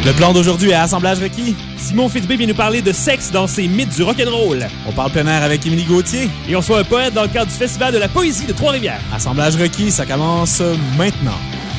Le plan d'aujourd'hui est Assemblage requis. Simon Fitzbé vient nous parler de sexe dans ses mythes du rock'n'roll. On parle plein air avec Émilie Gauthier. Et on soit un poète dans le cadre du Festival de la poésie de Trois-Rivières. Assemblage requis, ça commence maintenant.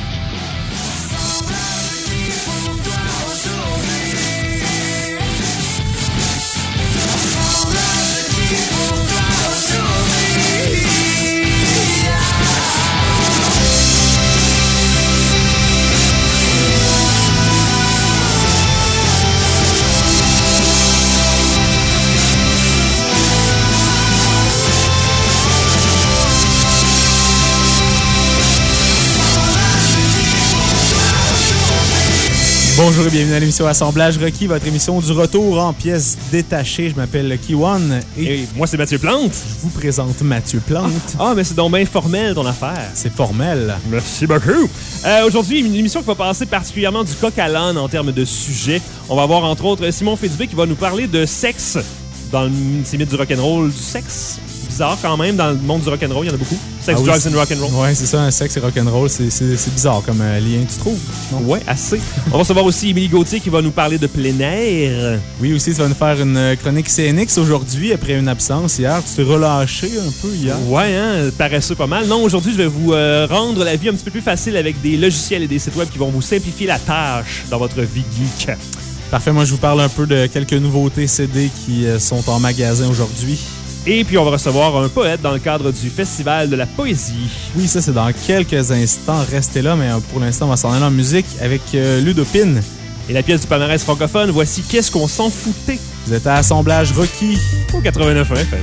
Bonjour et bienvenue à l'émission Assemblage requis, votre émission du retour en pièces détachées. Je m'appelle Kiwan et moi c'est Mathieu Plante. Je vous présente Mathieu Plante. Ah mais c'est donc bien formel ton affaire. C'est formel. Merci beaucoup. Aujourd'hui, une émission qui va passer particulièrement du coq à l'âne en termes de sujet. On va avoir entre autres Simon Fitzbé qui va nous parler de sexe dans ces mythes du rock'n'roll, du sexe. Bizarre quand même, dans le monde du rock'n'roll, il y en a beaucoup. Sex, drugs and rock'n'roll. Ouais, c'est ça, un sexe et rock'n'roll, c'est bizarre comme lien, tu trouves? Non? Ouais, assez. On va recevoir aussi Émilie Gauthier qui va nous parler de plein air. Oui, aussi, tu vas nous faire une chronique CNX aujourd'hui, après une absence hier. Tu t'es relâché un peu hier. Ouais, hein, paresseux pas mal. Non, aujourd'hui, je vais vous rendre la vie un petit peu plus facile avec des logiciels et des sites web qui vont vous simplifier la tâche dans votre vie geek. Parfait, moi je vous parle un peu de quelques nouveautés CD qui sont en magasin aujourd'hui. Et puis, on va recevoir un poète dans le cadre du Festival de la poésie. Oui, ça, c'est dans quelques instants. Restez là, mais pour l'instant, on va s'en aller en musique avec Ludopine. Et la pièce du palmarès francophone, voici Qu'est-ce qu'on s'en foutait? Vous êtes à Assemblage requis au 89 FM.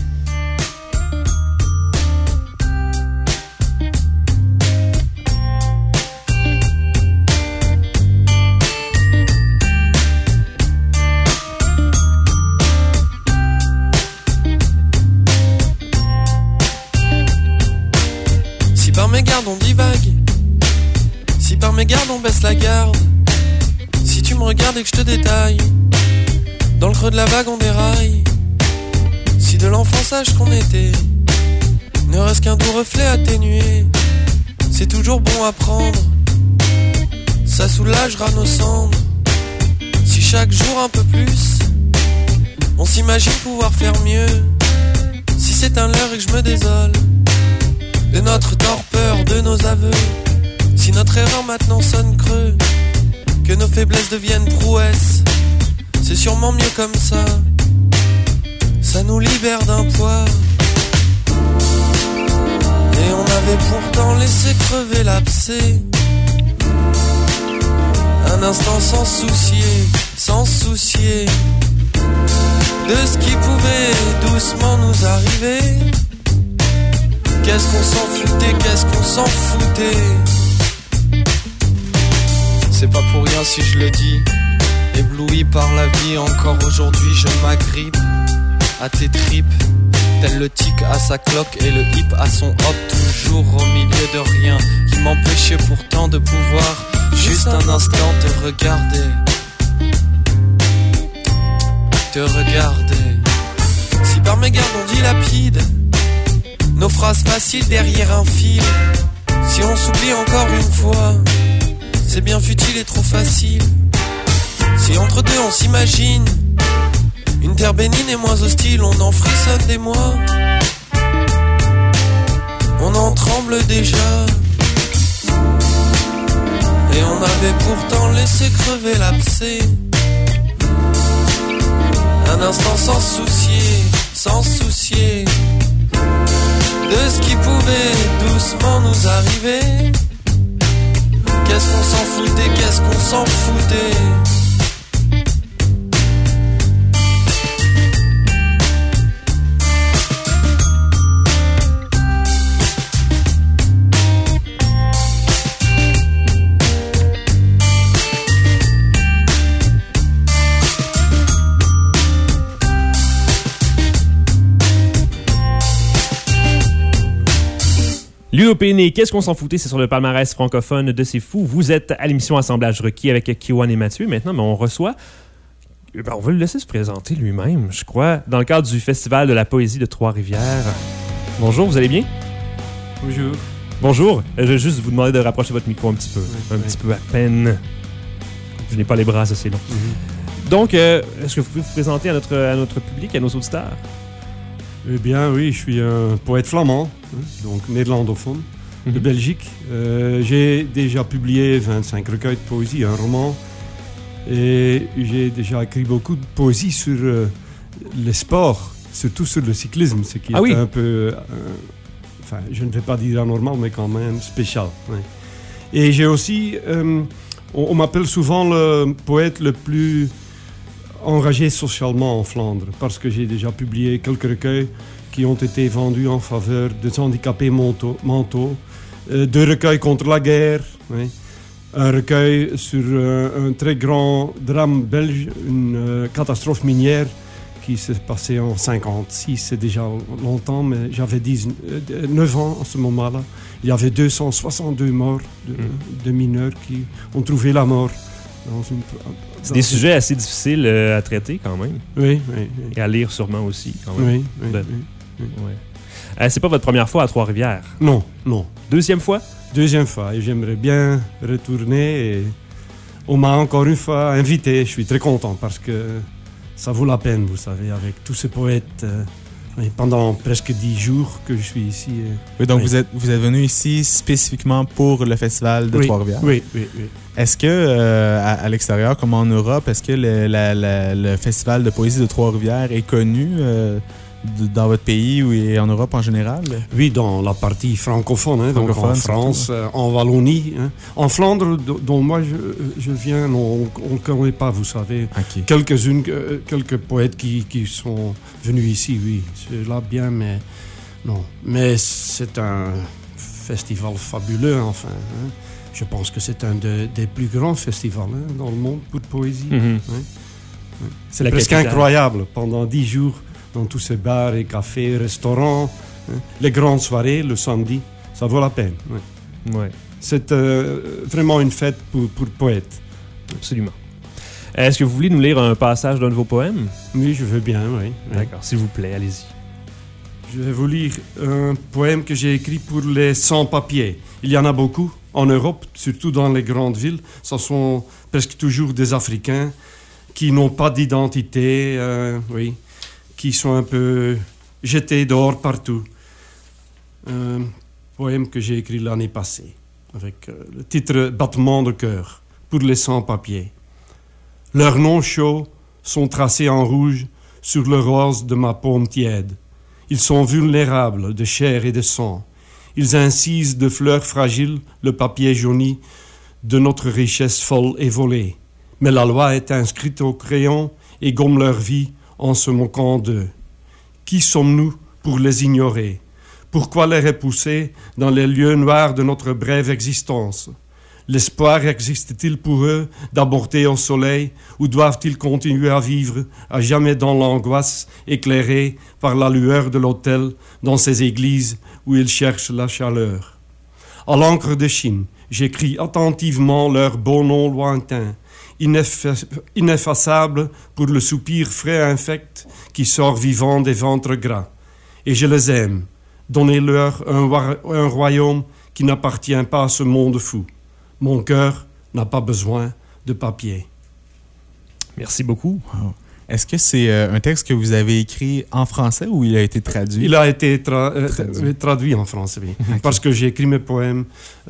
On divague, si par mégarde on baisse la garde, si tu me regardes et que je te détaille, dans le creux de la vague on déraille, si de l'enfançage qu'on était ne reste qu'un doux reflet atténué, c'est toujours bon à prendre, ça soulagera nos cendres, si chaque jour un peu plus, on s'imagine pouvoir faire mieux, si c'est un leurre et que je me désole de notre torpeur, de nos aveux. Si notre erreur maintenant sonne creux, que nos faiblesses deviennent prouesses, c'est sûrement mieux comme ça. Ça nous libère d'un poids. Et on avait pourtant laissé crever l'abcès. Un instant sans soucier de ce qui pouvait doucement nous arriver. Qu'est-ce qu'on s'en foutait. C'est pas pour rien si je le dis. Ébloui par la vie, encore aujourd'hui je m'agrippe à tes tripes. Tel le tic à sa cloque et le hip à son hop. Toujours au milieu de rien qui m'empêchait pourtant de pouvoir juste un instant te regarder. Si par mégarde on dilapide nos phrases faciles derrière un fil, si on s'oublie encore une fois, c'est bien futile et trop facile. Si entre deux on s'imagine une terre bénigne et moins hostile, on en frissonne des mois, on en tremble déjà. Et on avait pourtant laissé crever l'abcès. Un instant sans soucier de ce qui pouvait doucement nous arriver. Qu'est-ce qu'on s'en foutait. Ludopine et Qu'est-ce qu'on s'en foutait, c'est sur le palmarès francophone de C'est Fou. Vous êtes à l'émission Assemblage requis avec Kiwan et Mathieu. Maintenant, on reçoit... on va le laisser se présenter lui-même, je crois, dans le cadre du Festival de la poésie de Trois-Rivières. Bonjour, vous allez bien? Bonjour. Je vais juste vous demander de rapprocher votre micro un petit peu. Un petit peu à peine. Je n'ai pas les bras assez longs. Donc, est-ce que vous pouvez vous présenter à notre public, à nos auditeurs? Eh bien, oui, je suis un poète flamand, donc néerlandophone, de Belgique. J'ai déjà publié 25 recueils de poésie, un roman. Et j'ai déjà écrit beaucoup de poésie sur les sports, surtout sur le cyclisme, ce qui est un peu... enfin, je ne vais pas dire anormal, mais quand même spécial. Ouais. Et j'ai aussi... on m'appelle souvent le poète le plus engagé socialement en Flandre, parce que j'ai déjà publié quelques recueils qui ont été vendus en faveur des handicapés mentaux, 2 recueils contre la guerre, ouais. Un recueil sur un très grand drame belge, une catastrophe minière qui s'est passée en 1956, c'est déjà longtemps, mais j'avais 9 ans à ce moment-là. Il y avait 262 morts de mineurs qui ont trouvé la mort. C'est des sujets assez difficiles à traiter quand même. Oui. Et à lire sûrement aussi quand même. Oui. Ouais. C'est pas votre première fois à Trois-Rivières? Non. Deuxième fois? Deuxième fois, et j'aimerais bien retourner. Et on m'a encore une fois invité. Je suis très content parce que ça vaut la peine, vous savez, avec tous ces poètes. Pendant presque 10 jours que je suis ici. Oui, donc vous êtes venu ici spécifiquement pour le festival de Trois-Rivières? Oui. Est-ce que, à l'extérieur, comme en Europe, est-ce que le festival de poésie de Trois-Rivières est connu dans votre pays et en Europe en général? Oui, dans la partie francophone, donc en France, en Wallonie. En Flandre, dont moi je viens, on ne connaît pas, vous savez. Okay. Quelques poètes qui sont venus ici, oui. C'est là bien, mais non. Mais c'est un festival fabuleux, enfin. Je pense que c'est un des plus grands festivals dans le monde pour poésie. C'est presque incroyable, pendant 10 jours. Dans tous ces bars et cafés, restaurants, les grandes soirées le samedi, ça vaut la peine. Ouais. C'est vraiment une fête pour poètes. Absolument. Est-ce que vous voulez nous lire un passage d'un de vos poèmes? Oui, je veux bien, oui. D'accord, s'il vous plaît, allez-y. Je vais vous lire un poème que j'ai écrit pour les sans-papiers. Il y en a beaucoup en Europe, surtout dans les grandes villes. Ce sont presque toujours des Africains qui n'ont pas d'identité, qui sont un peu jetés dehors partout. Un poème que j'ai écrit l'année passée, avec le titre « Battement de cœur » pour les sans-papiers. Leurs noms chauds sont tracés en rouge sur le rose de ma paume tiède. Ils sont vulnérables de chair et de sang. Ils incisent de fleurs fragiles le papier jauni de notre richesse folle et volée. Mais la loi est inscrite au crayon et gomme leur vie en se moquant d'eux. Qui sommes-nous pour les ignorer? Pourquoi les repousser dans les lieux noirs de notre brève existence? L'espoir existe-t-il pour eux d'aborder au soleil ou doivent-ils continuer à vivre à jamais dans l'angoisse éclairée par la lueur de l'autel dans ces églises où ils cherchent la chaleur? À l'encre de Chine, j'écris attentivement leurs beaux noms lointains, ineffaçable pour le soupir frais infect qui sort vivant des ventres gras. Et je les aime. Donnez-leur un royaume qui n'appartient pas à ce monde fou. Mon cœur n'a pas besoin de papier. Merci beaucoup. Wow. Est-ce que c'est un texte que vous avez écrit en français ou il a été traduit? Il a été traduit en français, oui. Okay. Parce que j'ai écrit mes poèmes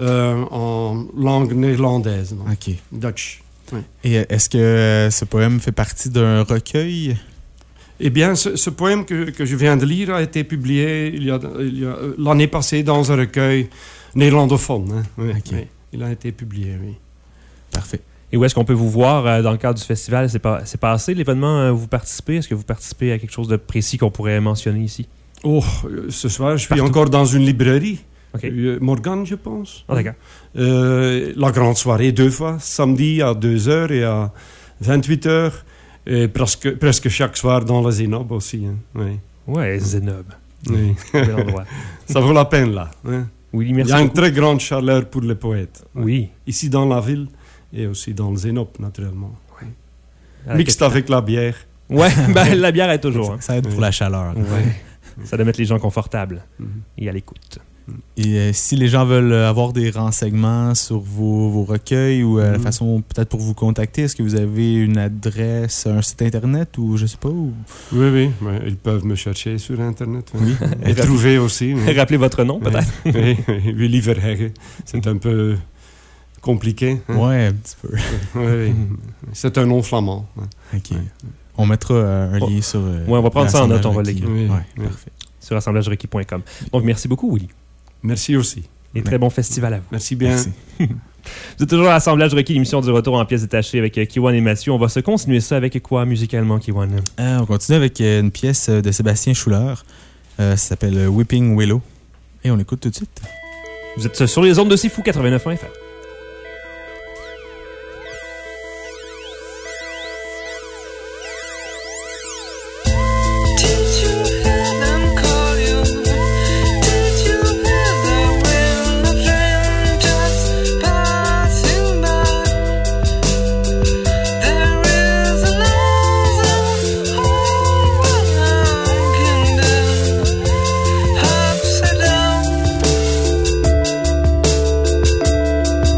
en langue néerlandaise, donc Dutch. Oui. Et est-ce que ce poème fait partie d'un recueil? Eh bien, ce poème que je viens de lire a été publié il y a l'année passée dans un recueil néerlandophone. Oui, okay. Oui. Il a été publié, oui. Parfait. Et où est-ce qu'on peut vous voir dans le cadre du festival? C'est passé l'événement où vous participez? Est-ce que vous participez à quelque chose de précis qu'on pourrait mentionner ici? Oh, ce soir, je suis encore dans une librairie. Okay. Morgane, je pense. Ah, d'accord. La grande soirée, 2 fois, samedi à 2h et à 28h. Et presque chaque soir dans la Zénob aussi. Hein. Oui. Ouais, Zénob. Oui. Bel endroit. Ça vaut la peine, là. Hein. Oui, merci. Il y a beaucoup. une très grande chaleur pour les poètes. Oui. Ici dans la ville et aussi dans le Zénob, naturellement. Oui. Mixte avec la bière. Ouais, ben, la bière est toujours. Ça aide pour la chaleur. Ouais. Ça doit mettre les gens confortables et à l'écoute. Et si les gens veulent avoir des renseignements sur vos recueils ou la façon peut-être pour vous contacter, est-ce que vous avez une adresse, un site internet ou je sais pas? Ou... Oui, ils peuvent me chercher sur Internet. Oui. Et trouver aussi. Rappelez votre nom, peut-être. Oui, Willy Verheghe. C'est un peu compliqué. Hein? Ouais, un petit peu. Oui. C'est un nom flamand. OK. On mettra un lien sur... on va prendre ça en note, on va l'écrire. Oui, parfait. Sur assemblagerequis.com. Donc, merci beaucoup, Willy. Merci aussi. Et très bon festival à vous. Merci bien. Merci. Vous êtes toujours à Assemblage Requis, l'émission du retour en pièces détachées avec Kiwan et Mathieu. On va se continuer ça avec quoi musicalement, Kiwan? On continue avec une pièce de Sébastien Schuller. Ça s'appelle Whipping Willow. Et on l'écoute tout de suite. Vous êtes sur les ondes de C'est Fou 89.1 FM. Upside down.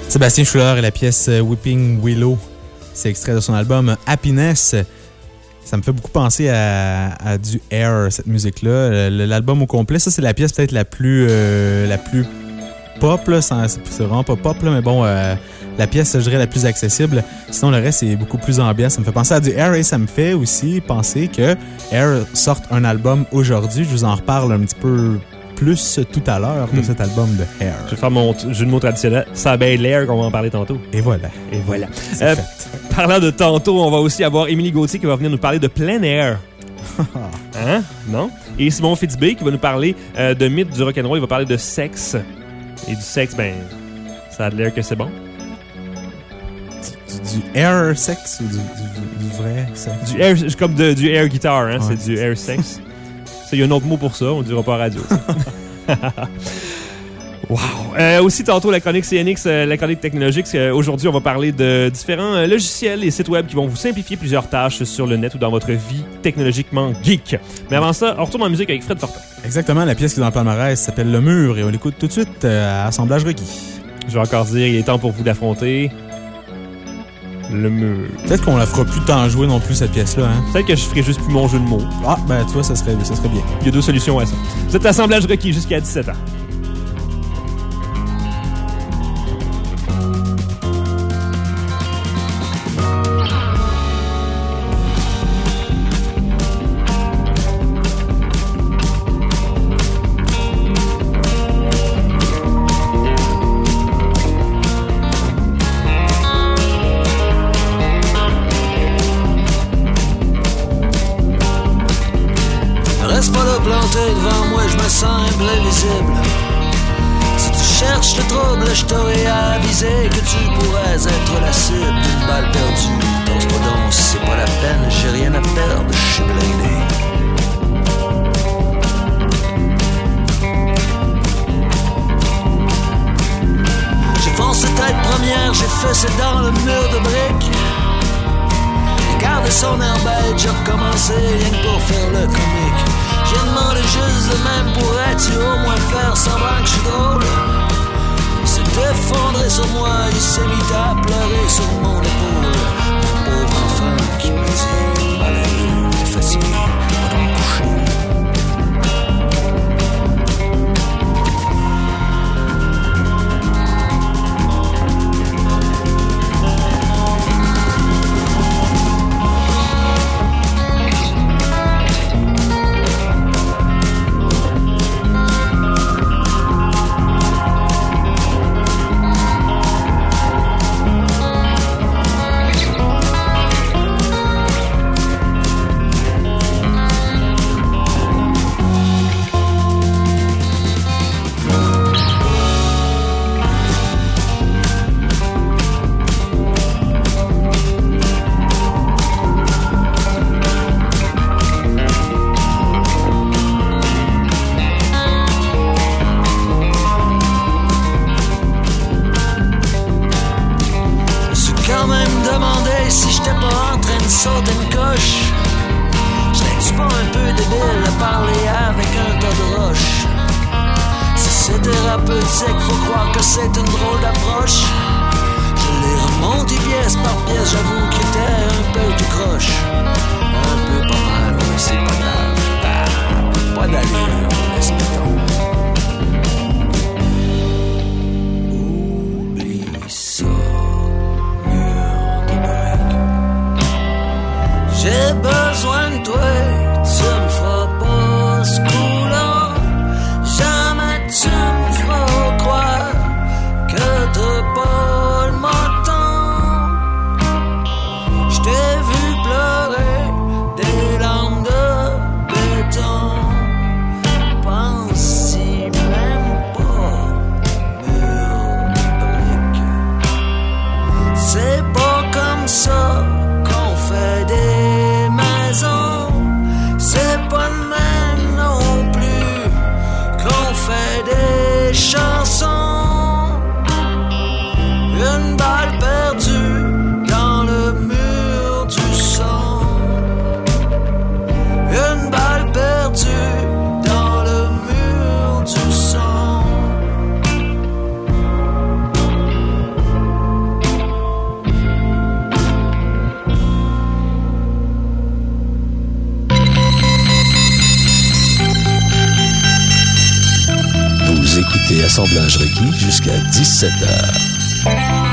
Sébastien Schuller et la pièce Weeping Willow. C'est extrait de son album Happiness. Ça me fait beaucoup penser à du Air, cette musique-là. L'album au complet, ça, c'est la pièce peut-être la plus pop. Là, c'est vraiment pas pop, là, mais bon, la pièce, je dirais, la plus accessible. Sinon, le reste, c'est beaucoup plus ambiant. Ça me fait penser à du Air et ça me fait aussi penser que Air sorte un album aujourd'hui. Je vous en reparle un petit peu plus tout à l'heure de cet album de Air. Je vais faire mon jeu de mots traditionnel. Ça a bien l'air qu'on va en parler tantôt. Et voilà. Et voilà. C'est fait. Parlant de tantôt, on va aussi avoir Émilie Gauthier qui va venir nous parler de plein air. Hein? Non? Et Simon Fitzbé qui va nous parler de mythes du rock'n'roll. Il va parler de sexe. Et du sexe, ben, ça a l'air que c'est bon. Du air sex ou du vrai sexe? Du air, comme du air guitar, hein? Ouais, c'est du air sex. Il y a un autre mot pour ça, on ne dira pas à radio. Wow! Aussi, tantôt, la chronique CNX, la chronique technologique. Aujourd'hui, on va parler de différents logiciels et sites web qui vont vous simplifier plusieurs tâches sur le net ou dans votre vie technologiquement geek. Mais avant ça, on retourne en musique avec Fred Fortin. Exactement, la pièce qui est dans le palmarès s'appelle Le Mur et on l'écoute tout de suite à Assemblage requis. Je vais encore dire, il est temps pour vous d'affronter le mur. Peut-être qu'on la fera plus tant jouer non plus, cette pièce-là. Hein? Peut-être que je ferai juste plus mon jeu de mots. Ah, ben tu vois, ça serait bien. Il y a deux solutions à ça. Vous êtes Assemblage requis jusqu'à 17 ans. Reste pas là planté devant moi, je me semble invisible. Si tu cherches le trouble, je t'aurais avisé que tu pourrais être la cible d'une balle perdue. T'oses pas donc, si c'est pas la peine, j'ai rien à perdre, je suis blindé. J'ai foncé tête première, j'ai fessé dans le mur de briques. Garde son air bête, j'ai recommencé rien que pour faire le comique. J'ai demandé juste de même, pourrais-tu au moins faire semblant que je suis drôle? Il s'est effondré sur moi, il s'est mis à pleurer sur mon épaule. Mon pauvre enfant qui me dit, malheureux, t'es fatigué, va donc coucher. C'est pas comme ça qu'on fait des mains. l'assemblage requis jusqu'à 17h.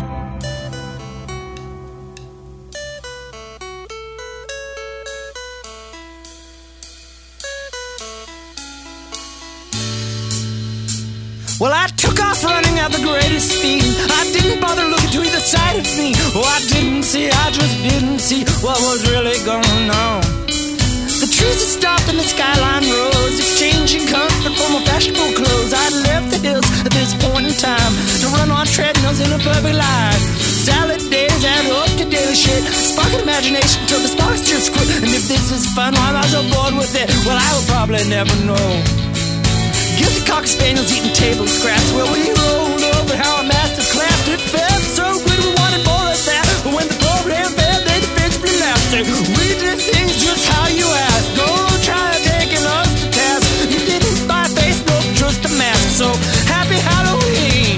Well, I took off running at the greatest speed. I didn't bother looking to either side of me. Oh, I just didn't see what was really going on. The trees had stopped and the skyline rose, exchanging comfort for my fashionable clothes. I'd left the hills at this point in time to run on treadmills in a perfect line. Salad days add up to daily shit. Spark an imagination till the sparks just quit. And if this is fun, why am I so bored with it? Well, I will probably never know. Guilty cocker spaniels eating table scraps. Well, we rolled over how our masters clapped. It felt so good we wanted more of that. But when the program failed, they defensively laughed. Say, we did things just how you asked. Don't try taking us to task. You didn't buy face, no, just a mask. So, happy Halloween.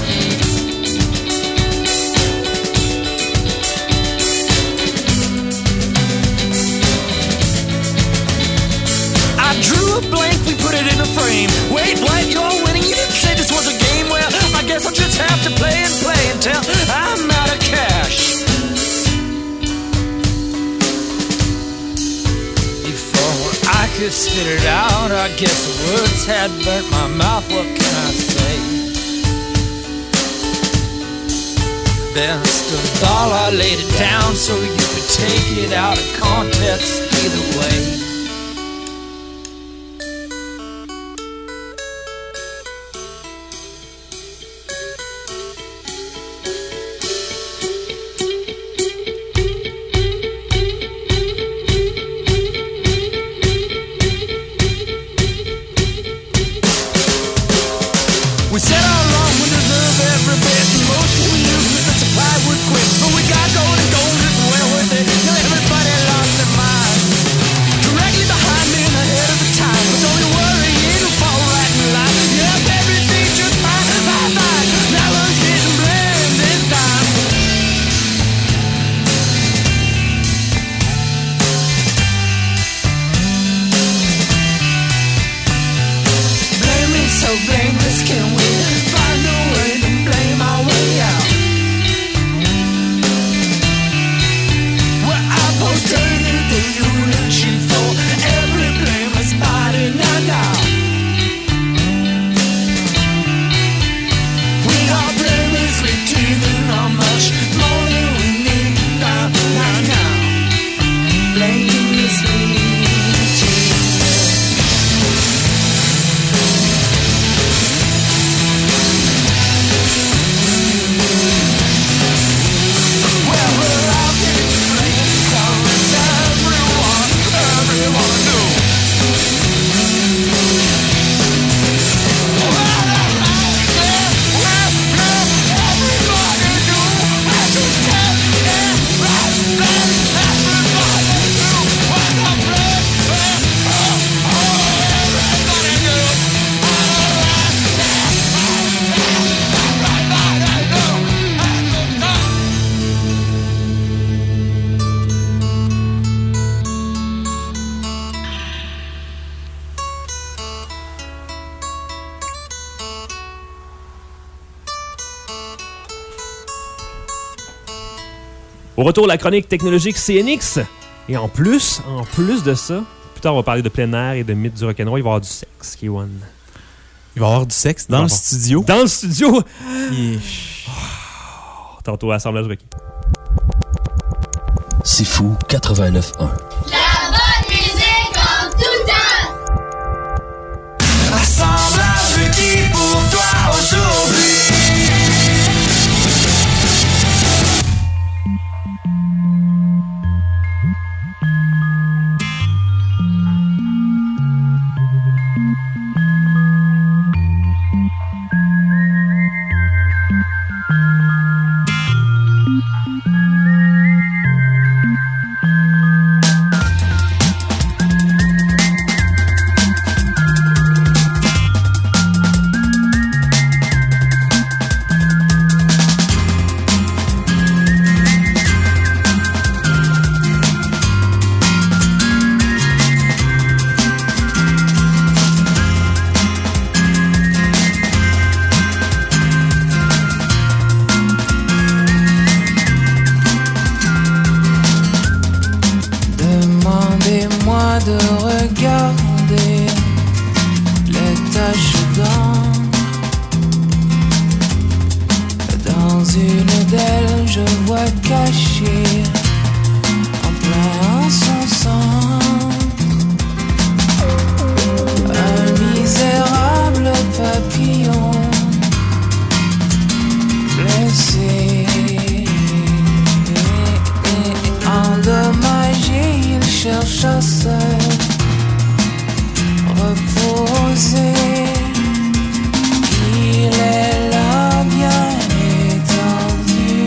I drew a blank, we put it in a frame. Wait, what? You're winning? You didn't say this was a game? Well, I guess I'll just have to play and play until I'm out of cash. Before I could spit it out, I guess the words had burnt my mouth. What can I say? Best of all, I laid it down so you could take it out of context either way. Au retour, la chronique technologique CNX. Et en plus de ça, plus tard, on va parler de plein air et de mythes du rock'n'roll. Il va y avoir du sexe, K1. Il va y avoir du sexe dans le studio. Dans le studio! Yeah. Tantôt, assemblage requis. C'est fou, 89.1. La bonne musique en tout temps! Assemblage requis pour toi aujourd'hui. cherche à se reposer. Il est là bien étendu,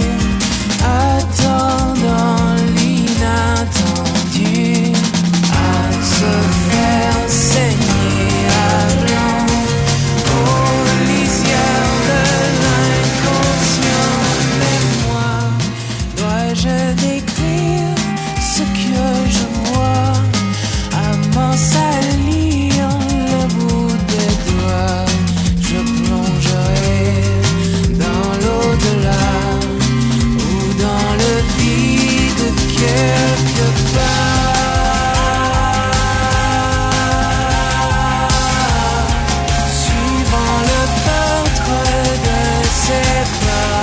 attendant l'inattendu, à se faire saigner à blanc aux lisières de l'inconscient. Mais moi, dois-je décrire ce que je vois, à m'en salir le bout des doigts? Je plongerai dans l'au-delà ou dans le vide quelque part, suivant le feutre de ses pas.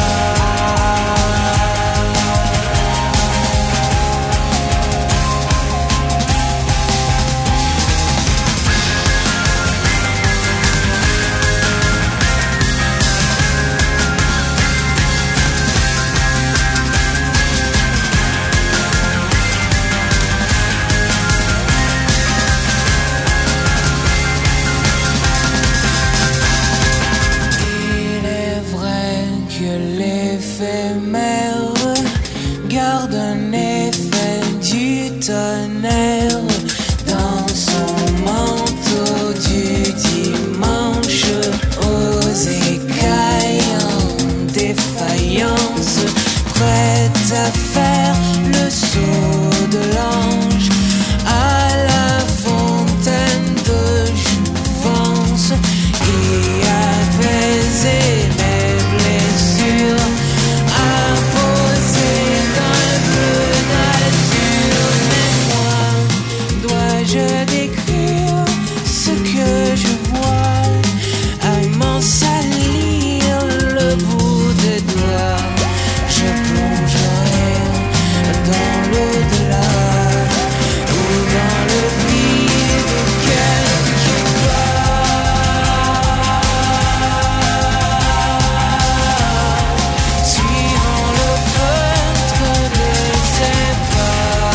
Il est vrai que l'éphémère garde un effet du tonnerre dans son manteau du dimanche, aux écailles en défaillance, prête à faire le saut de l'ange à la fontaine de jouvence et apaiser mes blessures, imposer d'un peu nature. Mais moi, dois-je décrire ce que je vois, à m'en salir le bout des doigts? Je plongerai dans l'au-delà ou dans le vide quelque part, suivant le feutre de ses pas.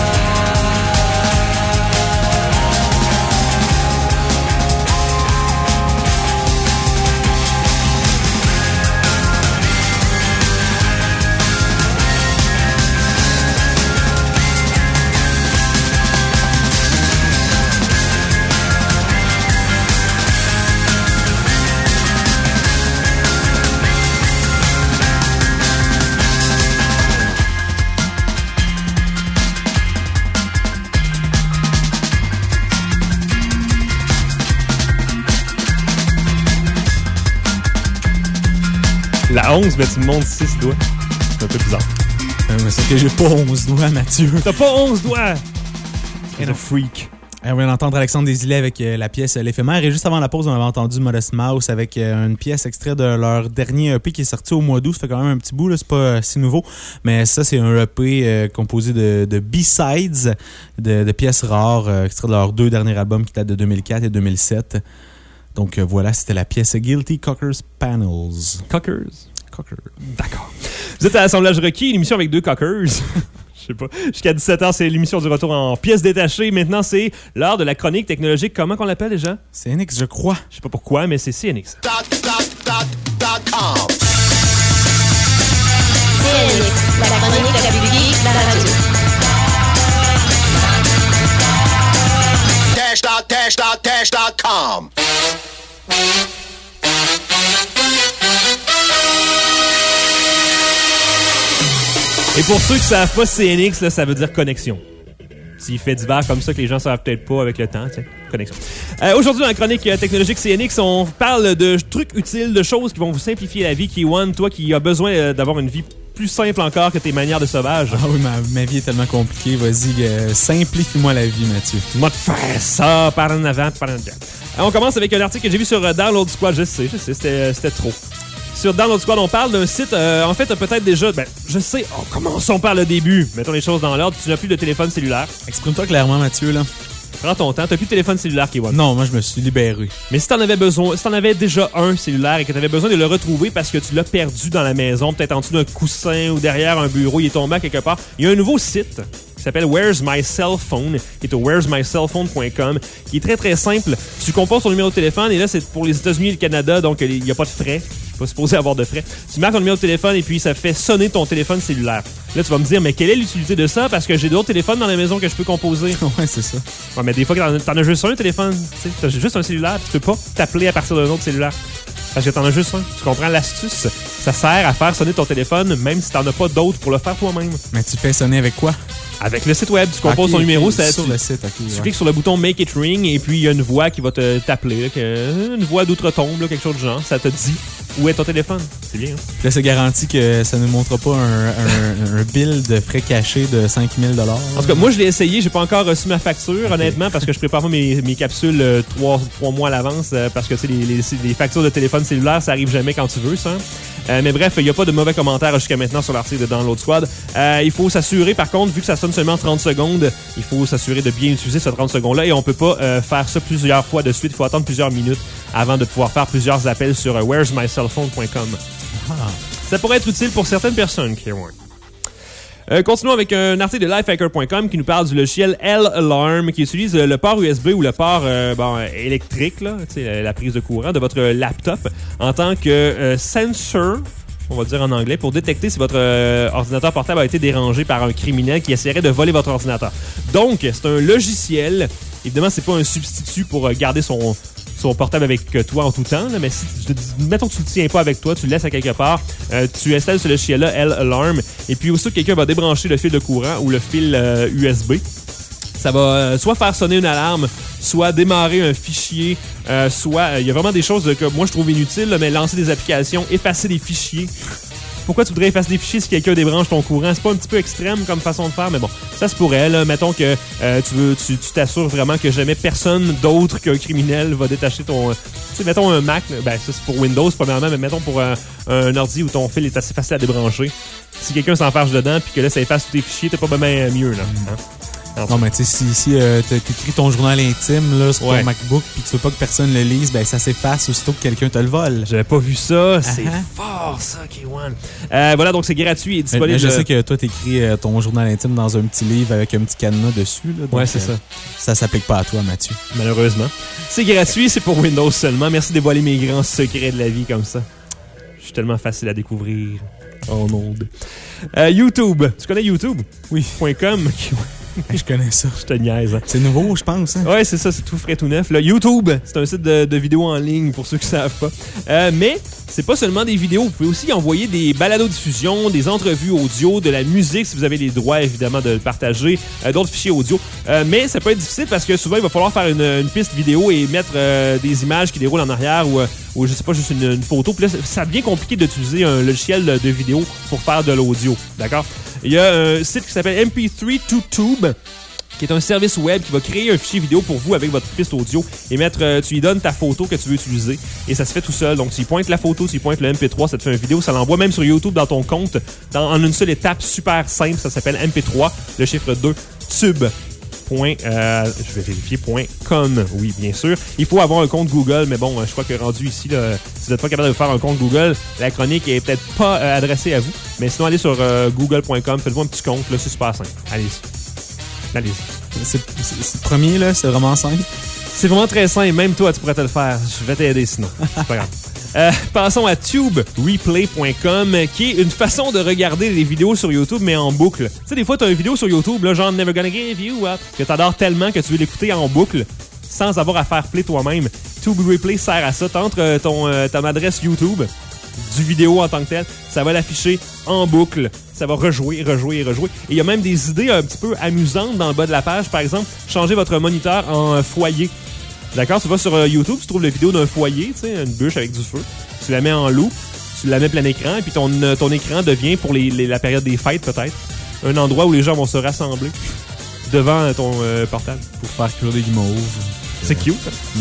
La 11, mais tu me montres 6 doigts. C'est un peu bizarre. Mais c'est que j'ai pas 11 doigts, Mathieu. T'as pas 11 doigts! Et C'est non. un freak. On vient d'entendre Alexandre Desilets avec la pièce L'éphémère. Et juste avant la pause, on avait entendu Modest Mouse avec une pièce extrait de leur dernier EP qui est sorti au mois d'août. Ça fait quand même un petit bout, là. C'est pas si nouveau. Mais ça, c'est un EP composé de B-sides, de pièces rares, extrait de leurs 2 derniers albums qui datent de 2004 et 2007. Donc voilà, c'était la pièce Guilty Cockers Panels. Cockers. Cocker. D'accord. Vous êtes à l'Assemblage requis, une émission avec 2 cockers. Je sais pas. Jusqu'à 17h, c'est l'émission du retour en pièces détachées. Maintenant, c'est l'heure de la chronique technologique. Comment qu'on l'appelle déjà? CNX, je crois. Je sais pas pourquoi, mais c'est CNX. CNX, la chronique la plus geek de la radio. Dash.com. Et pour ceux qui savent pas, CNX, là, ça veut dire connexion. Petit fait divers comme ça que les gens savent peut-être pas avec le temps, tu sais. Connexion. Aujourd'hui, dans la chronique technologique CNX, on parle de trucs utiles, de choses qui vont vous simplifier la vie. Kiwan, toi qui as besoin d'avoir une vie plus simple encore que tes manières de sauvage. Ah oui, ma vie est tellement compliquée. Vas-y, simplifie-moi la vie, Mathieu. Moi de faire ça, par en avant, par en arrière. On commence avec un article que j'ai vu sur Download Squad. Je sais, c'était trop. Sur Download Squad, on parle d'un site, en fait, peut-être déjà, je sais, commençons par le début. Mettons les choses dans l'ordre. Tu n'as plus de téléphone cellulaire. Exprime-toi clairement, Mathieu, là. Prends ton temps. T'as plus de téléphone cellulaire, Kiwan. Non, moi, je me suis libéré. Mais si t'en avais besoin, si t'en avais déjà un cellulaire et que t'avais besoin de le retrouver parce que tu l'as perdu dans la maison, peut-être en dessous d'un coussin ou derrière un bureau, il est tombé à quelque part, il y a un nouveau site qui s'appelle Where's My Cell Phone, qui est au where'smycellphone.com, qui est très très simple. Tu composes ton numéro de téléphone et là c'est pour les États-Unis et le Canada, donc il n'y a pas de frais. Pas supposé avoir de frais. Tu marques ton numéro de téléphone et puis ça fait sonner ton téléphone cellulaire. Là, tu vas me dire, mais quelle est l'utilité de ça? Parce que j'ai d'autres téléphones dans la maison que je peux composer. Ouais, c'est ça. Ouais, mais des fois, t'en as juste un téléphone. T'as juste un cellulaire, tu peux pas t'appeler à partir d'un autre cellulaire. Parce que t'en as juste un. Tu comprends l'astuce? Ça sert à faire sonner ton téléphone, même si t'en as pas d'autres pour le faire toi-même. Mais tu fais sonner avec quoi? Avec le site web, tu composes ton numéro. Sur le site, tu cliques sur le bouton Make It Ring et puis il y a une voix qui va t'appeler. Une voix d'outre-tombe, là, quelque chose du genre. Ça te dit où est ton téléphone. C'est bien. Hein? Là, c'est garanti que ça ne montrera pas un bill de frais cachés de 5 000 $. En tout cas, moi, je l'ai essayé. J'ai pas encore reçu ma facture, honnêtement, parce que je prépare pas mes capsules 3 mois à l'avance. Parce que les factures de téléphone cellulaire, ça arrive jamais quand tu veux, ça. Mais bref, il n'y a pas de mauvais commentaires jusqu'à maintenant sur l'article de Download Squad. Il faut s'assurer, par contre, vu que ça sonne seulement 30 secondes, il faut s'assurer de bien utiliser ce 30 secondes-là et on peut pas faire ça plusieurs fois de suite. Il faut attendre plusieurs minutes avant de pouvoir faire plusieurs appels sur where'smycellphone.com. Ça pourrait être utile pour certaines personnes, continuons avec un article de lifehacker.com qui nous parle du logiciel L-Alarm qui utilise le port USB ou le port électrique, là, la prise de courant de votre laptop en tant que sensor, on va dire en anglais, pour détecter si votre ordinateur portable a été dérangé par un criminel qui essaierait de voler votre ordinateur. Donc, c'est un logiciel. Évidemment, c'est pas un substitut pour garder son portable avec toi en tout temps, là, mais si, mettons que tu ne le tiens pas avec toi, tu le laisses à quelque part, tu installes ce logiciel-là, L-Alarm, et puis aussitôt que quelqu'un va débrancher le fil de courant ou le fil USB, ça va soit faire sonner une alarme, soit démarrer un fichier, soit... Il y a vraiment des choses que moi je trouve inutiles, là, mais lancer des applications, effacer des fichiers... Pourquoi tu voudrais effacer des fichiers si quelqu'un débranche ton courant? C'est pas un petit peu extrême comme façon de faire, mais bon, ça se pourrait. Là. Mettons que tu t'assures vraiment que jamais personne d'autre qu'un criminel va détacher ton... Tu sais, mettons un Mac, ben ça c'est pour Windows, premièrement, mais mettons pour un ordi où ton fil est assez facile à débrancher. Si quelqu'un s'enfarge dedans puis que là, ça efface tous tes fichiers, t'es pas bien mieux, là. Hein? Non, mais tu sais, si t'écris ton journal intime là, sur ton MacBook puis tu veux pas que personne le lise, ben ça s'efface aussitôt que quelqu'un te le vole. J'avais pas vu ça. C'est fort, ça, K1. Voilà, donc c'est gratuit et disponible. Je sais que toi, t'écris ton journal intime dans un petit livre avec un petit cadenas dessus. Là, donc, c'est ça. Ça s'applique pas à toi, Mathieu. Malheureusement. C'est gratuit, c'est pour Windows seulement. Merci de dévoiler mes grands secrets de la vie comme ça. Je suis tellement facile à découvrir. Oh non. YouTube. Tu connais YouTube? Oui. .com. Je connais ça. Je te niaise. C'est nouveau, je pense. Hein? Ouais, c'est ça, c'est tout frais, tout neuf. Là, YouTube, c'est un site de vidéos en ligne pour ceux qui ne savent pas. Mais c'est pas seulement des vidéos. Vous pouvez aussi envoyer des balados-diffusions, des entrevues audio, de la musique si vous avez les droits, évidemment, de le partager, d'autres fichiers audio. Mais ça peut être difficile parce que souvent, il va falloir faire une piste vidéo et mettre des images qui déroulent en arrière ou je sais pas, juste une photo. Puis là, ça devient compliqué d'utiliser un logiciel de vidéo pour faire de l'audio. D'accord? Il y a un site qui s'appelle MP3ToTube, qui est un service web qui va créer un fichier vidéo pour vous avec votre piste audio et tu lui donnes ta photo que tu veux utiliser et ça se fait tout seul. Donc, tu y pointes la photo, tu y pointes le MP3, ça te fait une vidéo, ça l'envoie même sur YouTube dans ton compte en une seule étape super simple. Ça s'appelle MP3, le chiffre 2, tube. Je vais vérifier .com, oui, bien sûr. Il faut avoir un compte Google, mais bon, je crois que rendu ici, là, si vous n'êtes pas capable de faire un compte Google, la chronique est peut-être pas adressée à vous. Mais sinon, allez sur google.com, faites-vous un petit compte, là, c'est super simple. Allez-y. C'est le premier, là, c'est vraiment simple. C'est vraiment très simple, même toi, tu pourrais te le faire. Je vais t'aider sinon, c'est pas grave. Passons à tubereplay.com, qui est une façon de regarder les vidéos sur YouTube, mais en boucle. Tu sais, des fois, tu as une vidéo sur YouTube, là, genre Never Gonna Give You Up, que tu adores tellement que tu veux l'écouter en boucle, sans avoir à faire play toi-même. Tube Replay sert à ça. Tu entres ton adresse YouTube du vidéo en tant que tel, ça va l'afficher en boucle. Ça va rejouer. Et il y a même des idées un petit peu amusantes dans le bas de la page. Par exemple, changer votre moniteur en foyer. D'accord, tu vas sur YouTube, tu trouves la vidéo d'un foyer, tu sais, une bûche avec du feu. Tu la mets en loop, tu la mets plein écran, et puis ton écran devient, pour la période des fêtes peut-être, un endroit où les gens vont se rassembler devant ton portable. Pour faire cuire des guimauves. C'est cute, hein?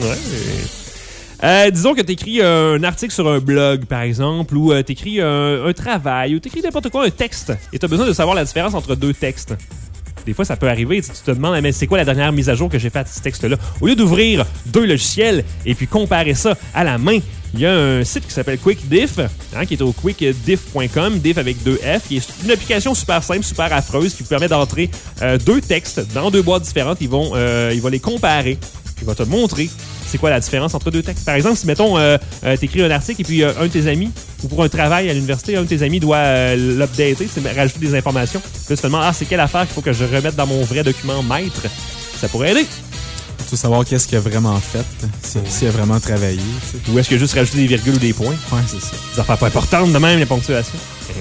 Mm-hmm. Ouais. Disons que tu écris un article sur un blog, par exemple, ou tu écris un travail, ou tu écris n'importe quoi, un texte, et tu as besoin de savoir la différence entre deux textes. Des fois, ça peut arriver. Tu te demandes, mais c'est quoi la dernière mise à jour que j'ai faite à ce texte-là? Au lieu d'ouvrir deux logiciels et puis comparer ça à la main, il y a un site qui s'appelle QuickDiff, qui est au quickdiff.com, diff avec 2 F, qui est une application super simple, super affreuse, qui vous permet d'entrer 2 textes dans 2 boîtes différentes. Il va les comparer. Il va te montrer c'est quoi la différence entre 2 textes. Par exemple, si, mettons, t'écris un article et puis un de tes amis, ou pour un travail à l'université, un de tes amis doit l'updater, c'est rajouter des informations. Puis là, tu te demandes, c'est quelle affaire qu'il faut que je remette dans mon vrai document maître. Ça pourrait aider. Tu veux savoir qu'est-ce qu'il a vraiment fait, s'il a vraiment travaillé. T'sais. Ou est-ce qu'il a juste rajouté des virgules ou des points? Ouais, c'est ça. Des affaires pas importantes de même, les ponctuations.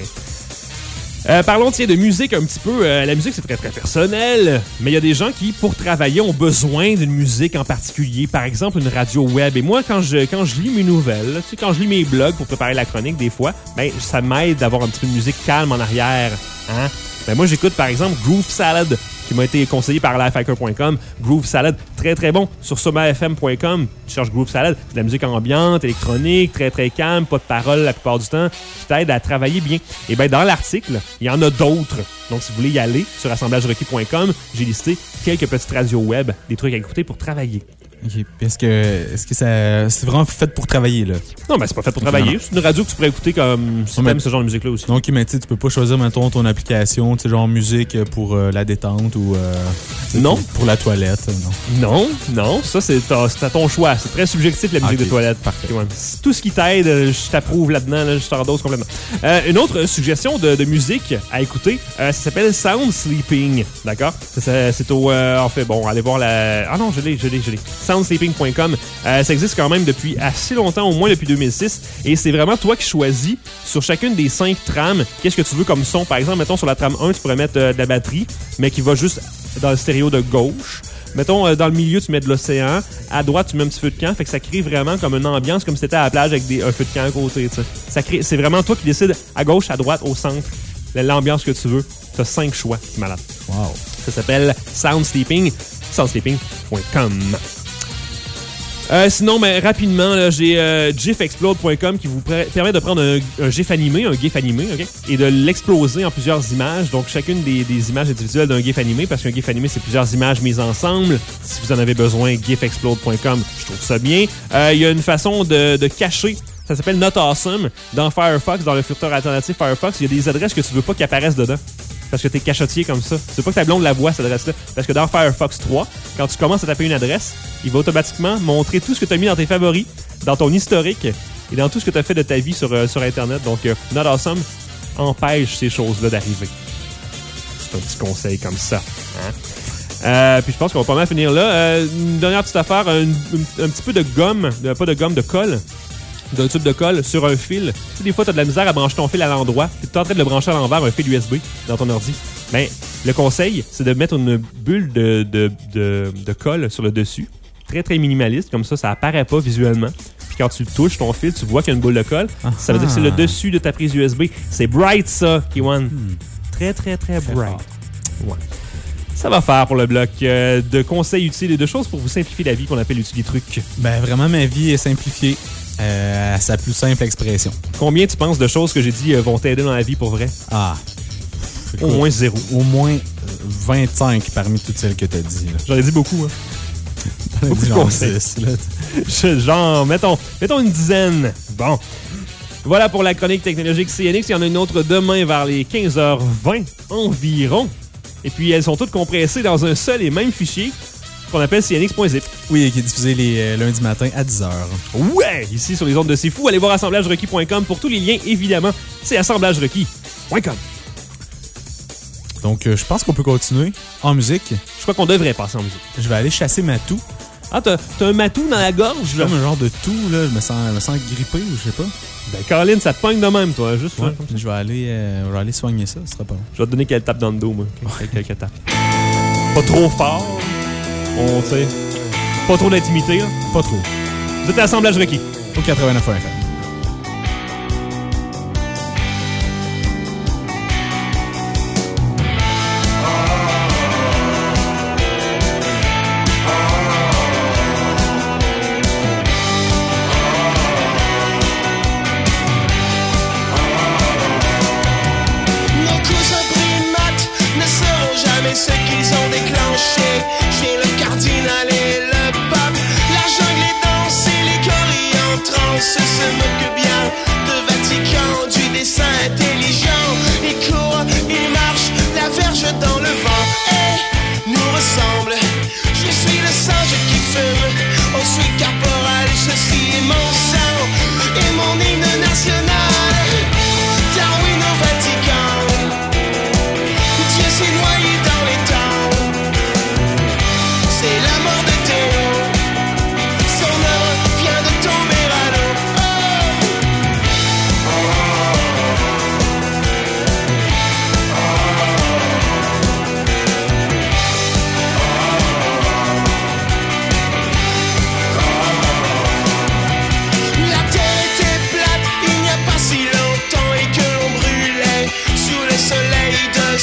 Parlons de musique un petit peu. La musique, c'est très, très personnel, mais il y a des gens qui, pour travailler, ont besoin d'une musique en particulier. Par exemple, une radio web. Et moi, quand je lis mes nouvelles, quand je lis mes blogs pour préparer la chronique, des fois, ça m'aide d'avoir un petit peu de musique calme en arrière. Hein? Moi, j'écoute, par exemple, Groove Salad, qui m'a été conseillé par lifehacker.com. Groove Salad, très très bon. Sur somafm.com, tu cherches Groove Salad, c'est de la musique ambiante, électronique, très très calme, pas de paroles la plupart du temps, qui t'aide à travailler bien. Et bien, dans l'article, il y en a d'autres. Donc, si vous voulez y aller, sur assemblagerequis.com, j'ai listé quelques petites radios web, des trucs à écouter pour travailler. Okay. Est-ce que ça, c'est vraiment fait pour travailler, là? Non, c'est pas fait pour travailler. C'est une radio que tu pourrais écouter comme si t'aimes ce genre de musique-là aussi. Donc, mais tu peux pas choisir, mettons, ton application, genre musique pour la détente ou non. Pour la toilette, non? Non, ça, c'est à ton choix. C'est très subjectif, la musique de toilette. Parfait. Ouais. Tout ce qui t'aide, je t'approuve là-dedans, là, je t'endosse complètement. Une autre suggestion de musique à écouter, ça s'appelle Sound Sleeping. D'accord? C'est au... en fait, bon, allez voir la... Ah non, je l'ai. soundsleeping.com. Ça existe quand même depuis assez longtemps, au moins depuis 2006. Et c'est vraiment toi qui choisis sur chacune des 5 trames qu'est-ce que tu veux comme son. Par exemple, mettons sur la trame 1, tu pourrais mettre de la batterie, mais qui va juste dans le stéréo de gauche. Mettons, dans le milieu, tu mets de l'océan. À droite, tu mets un petit feu de camp. Fait que ça crée vraiment comme une ambiance, comme si t'étais à la plage avec un feu de camp à côté. C'est vraiment toi qui décides à gauche, à droite, au centre, l'ambiance que tu veux. T'as 5 choix. C'est malade. Wow. Ça s'appelle Soundsleeping. Soundsleeping.com. Sinon, rapidement, là, j'ai gifexplode.com qui vous permet de prendre un GIF animé, okay, et de l'exploser en plusieurs images. Donc, chacune des images individuelles d'un GIF animé, parce qu'un GIF animé, c'est plusieurs images mises ensemble. Si vous en avez besoin, gifexplode.com, je trouve ça bien. Il y a une façon de cacher. Ça s'appelle Not Awesome. Dans Firefox, dans le filtre alternatif Firefox, il y a des adresses que tu veux pas qu'ils apparaissent dedans. Parce que t'es cachotier comme ça. Tu veux pas que ta blonde la voie, cette adresse-là. Parce que dans Firefox 3, quand tu commences à taper une adresse, il va automatiquement montrer tout ce que tu as mis dans tes favoris, dans ton historique et dans tout ce que tu as fait de ta vie sur Internet. Donc, Not Awesome empêche ces choses-là d'arriver. C'est un petit conseil comme ça. Hein? Puis je pense qu'on va pas mal finir là. Une dernière petite affaire, un petit peu de gomme, pas de gomme, de colle. D'un tube de colle sur un fil. Tu sais, des fois, tu as de la misère à brancher ton fil à l'endroit. Tu es en train de le brancher à l'envers, un fil USB dans ton ordi. Ben, le conseil, c'est de mettre une bulle de colle sur le dessus. Très, très minimaliste. Comme ça apparaît pas visuellement. Puis quand tu touches ton fil, tu vois qu'il y a une boule de colle. Ça veut dire que c'est le dessus de ta prise USB. C'est bright, ça, Kiwan. Très, très, très bright. Ouais. Ça va faire pour le bloc de conseils utiles et de choses pour vous simplifier la vie qu'on appelle utile des trucs. Ben, vraiment, ma vie est simplifiée. À sa plus simple expression. Combien tu penses de choses que j'ai dit vont t'aider dans la vie pour vrai? Au moins 0. Au moins 25 parmi toutes celles que tu as dit. J'en ai dit beaucoup. Beaucoup de conseils. Genre, mettons une dizaine. Bon. Voilà pour la chronique technologique CNX. Il y en a une autre demain vers les 15h20 environ. Et puis, elles sont toutes compressées dans un seul et même fichier qu'on appelle cnx.zip. Oui, qui est diffusé les lundis matin à 10h. Ouais! Ici, sur les ondes de C'est Fou, allez voir assemblagerequis.com pour tous les liens, évidemment. C'est assemblagerequis.com. Donc, je pense qu'on peut continuer en musique. Je crois qu'on devrait passer en musique. Je vais aller chasser Matou. Ah, t'as un matou dans la gorge? J'ai comme un genre de toux, là. Je me sens grippé ou je sais pas. Ben, Caroline, ça te pogne de même, toi. Juste ouais, comme ça. Je vais aller soigner ça. Ce sera pas long. Je vais te donner quelques tapes dans le dos, moi. Quelques tapes. Pas trop fort. On sait. Pas trop d'intimité, là. Pas trop. Vous êtes à Assemblage Requis. Au 89 FM. Ce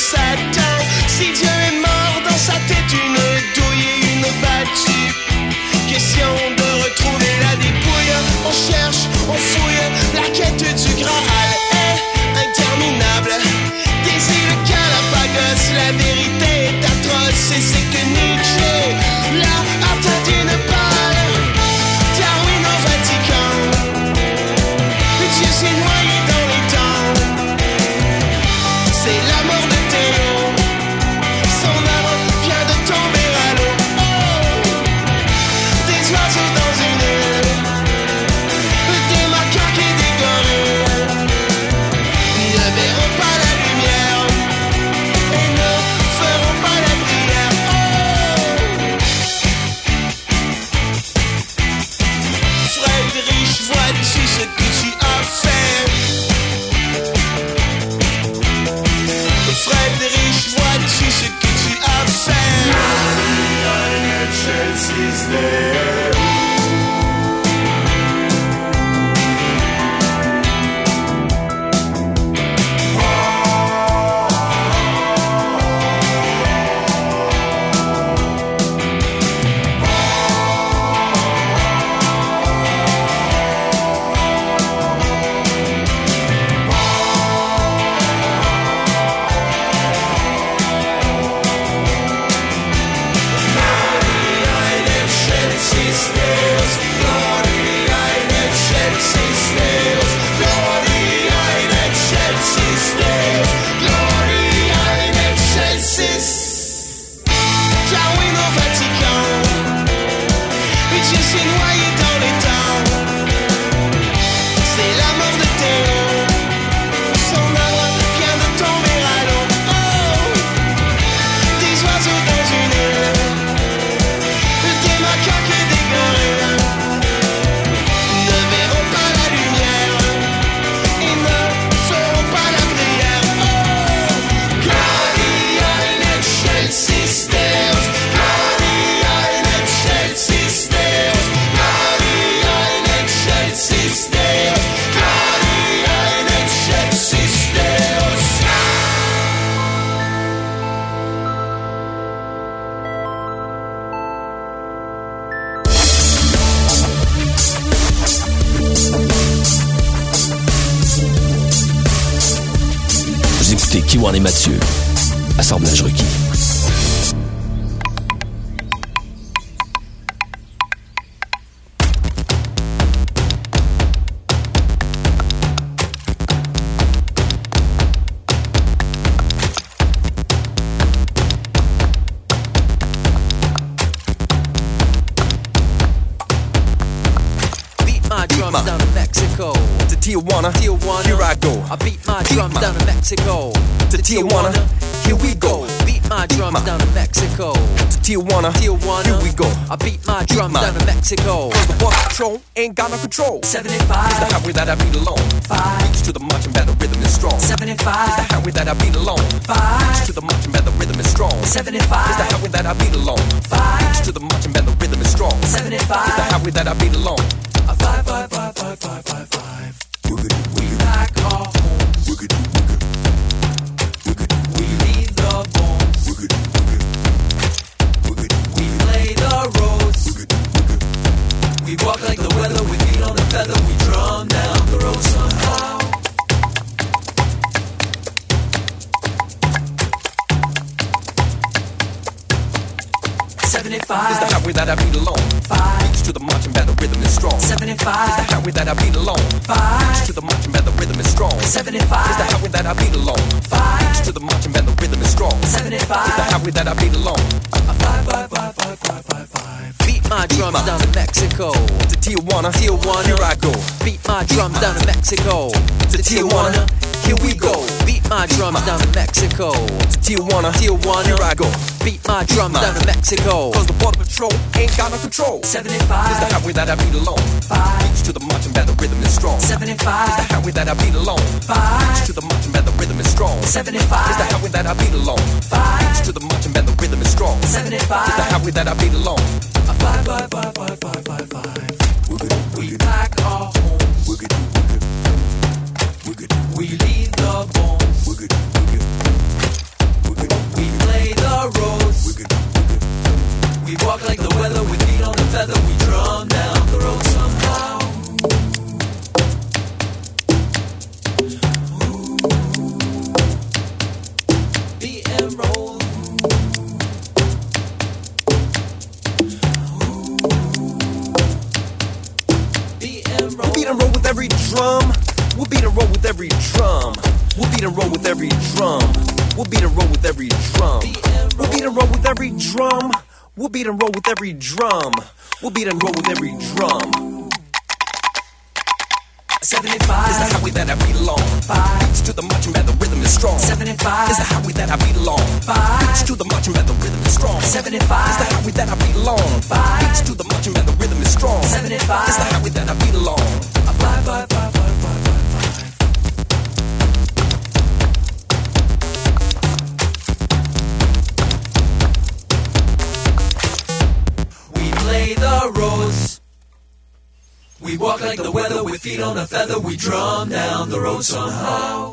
Satan. Si Dieu est mort, dans sa tête une douille et une battue. Question de retrouver la dépouille. On cherche, on fouille, la quête du Graal est interminable. Des îles Galapagos, la vérité est atroce. Et c'est que Nietzsche l'a atteint d'une balle. Darwin au Vatican, Dieu s'est noyé dans les temps. C'est la mort de Théo, son âme vient de tomber à l'eau. Oh, des oiseaux dans une île, des macaques et des gorilles ne verront pas la lumière et ne feront pas la prière. Oh, Friedrich, vois-tu ce que tu as fait? Friedrich, vois-tu ce que tu as fait? Chelsea's there. Darwin au Vatican, Dieu s'est noyé dans les temps. C'est la mort de Théo, son âme vient de tomber à l'eau. Oh, des oiseaux dans une île, des macaques et des gorilles ne verront pas la lumière et ne feront pas la prière. Oh, Guardian and Chelsea stairs, Guardian and Chelsea stairs, Guardian and Chelsea stairs, Guardian and Chelsea stairs. Vous écoutez Kiwan et Mathieu, assemblage requis. Beat my drums down to Mexico. To Tijuana, Tijuana, here I go. I beat my drums down to Mexico. To Tijuana, here we go. Beat my drums down to Mexico. To Tijuana, Tijuana, here we go. I beat my drums down to Mexico. Cause the border patrol ain't got no control. 75, It's the highway that I beat alone. 5, Beats to the marching band, the rhythm is strong. 75, It's the highway that I beat alone. 5, Beats to the marching band, the rhythm is strong. 75, It's the highway that I beat alone. 5, Beats to the marching band, the rhythm is strong. 75, It's the highway that I beat alone. 5, 5, 5, 5, 5, 5, 5. We back our homes. We leave the bones. We play the roads. We walk like the weather. We feet on a feather. We drum down the road somehow. 75, It's the highway that I beat alone. 5, Beats to the marching band, the rhythm is strong. 75, It's the highway that I beat alone. 5, Beats to the marching band, the rhythm is strong. 75, It's the highway that I beat alone. 5, Beats to the marching band, the rhythm is strong. 75, It's the highway that I beat alone. 5, 5, 5, 5, 5, 5, 5. Beat my drums down to Mexico. To Tijuana, Tijuana, here I go. Beat my drums down to Mexico. To Tijuana, here we go. Beat my drums down to Mexico. To Tijuana, Tijuana, here I go. Beat my drums down to Mexico. Cause the border patrol ain't got no control. 75, It's the highway that I beat alone. 5, Beats to the marching band, the rhythm is strong. 75, It's the highway that I beat alone. 5, Beats to the marching band, the rhythm is strong. 75, It's the highway that I beat alone. 5, Beats to the marching band, the rhythm is strong. 75, It's the highway that I beat alone. 5, 5, 5, 5, 5, 5, 5. We pack our homes. We leave the bones. BM roll. BM roll. We'll beat and roll with every drum. We'll beat and roll with every drum. We'll beat and roll with every drum. We'll beat and roll with every drum. We'll beat and roll with every drum. We'll beat and roll with every drum. We'll beat and roll with every drum. 75 is the highway that I belong. 5 beats to the marching band, the rhythm is strong. 75 is the highway that I belong. 5 beats to the marching band, the rhythm is strong. 75 is the highway that I belong. 5 beats to the marching band, the rhythm is strong. 75 is the highway that I belong. 5 5 5 5 5 We play the roads. We walk like the weather with feet on a feather. We drum down the road somehow.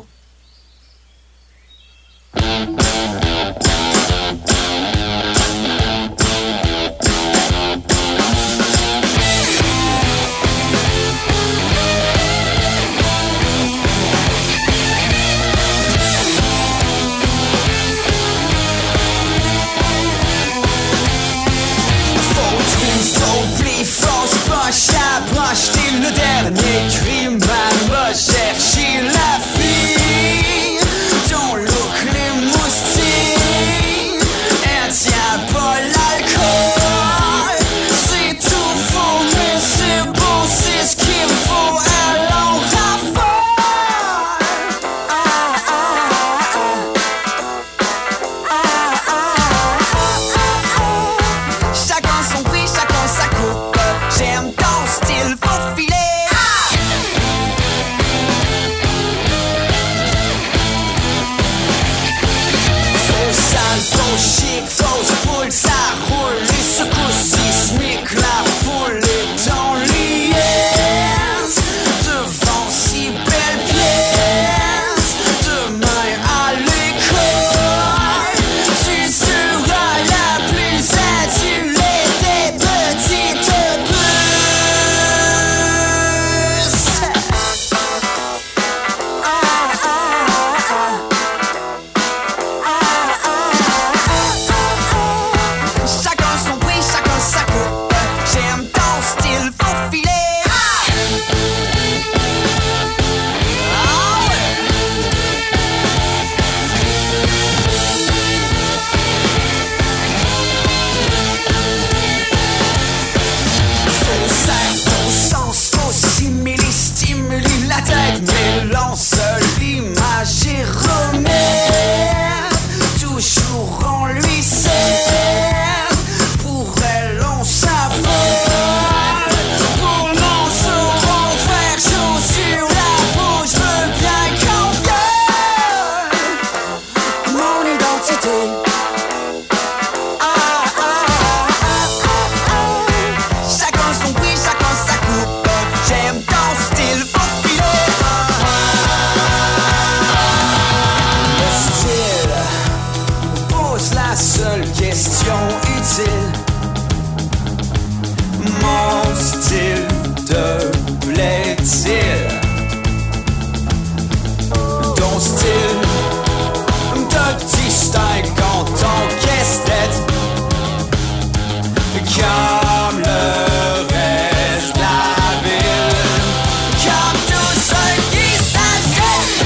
Approche le dernier crime, va chercher la fille. Don't look les moustiques. Elle tient pas l'alcool. C'est tout faux, mais c'est beau, c'est ce qu'il faut. Alors rafale. Chacun son prix, chacun sa coupe. J'aime ton style, faut filer. Faux sale, faux chic, fausse poule, ça roule. Les secousses sismiques, la foule est en liesse. Devant si belle pièce, demain à l'école, tu seras la plus adulée des petites chacun son prix, chacun sa coupe. J'aime ton style, faut filer. Faux sac, faux sens, faux simili, stimuli la tête, mais lance l'image et remet. Toujours on lui sert. Pour elle on s'affole. Pour mon saurons faire chaud sur la peau. Je veux bien qu'on viole mon identité. Chacun son prix, chacun sa coupe. J'aime ton style, faut filer. Le style pose la seule question utile. Mon style te plaît-il? Ton style te distingue quand ton casse-tête. Comme le reste de la ville. Comme tous ceux qui s'achètent.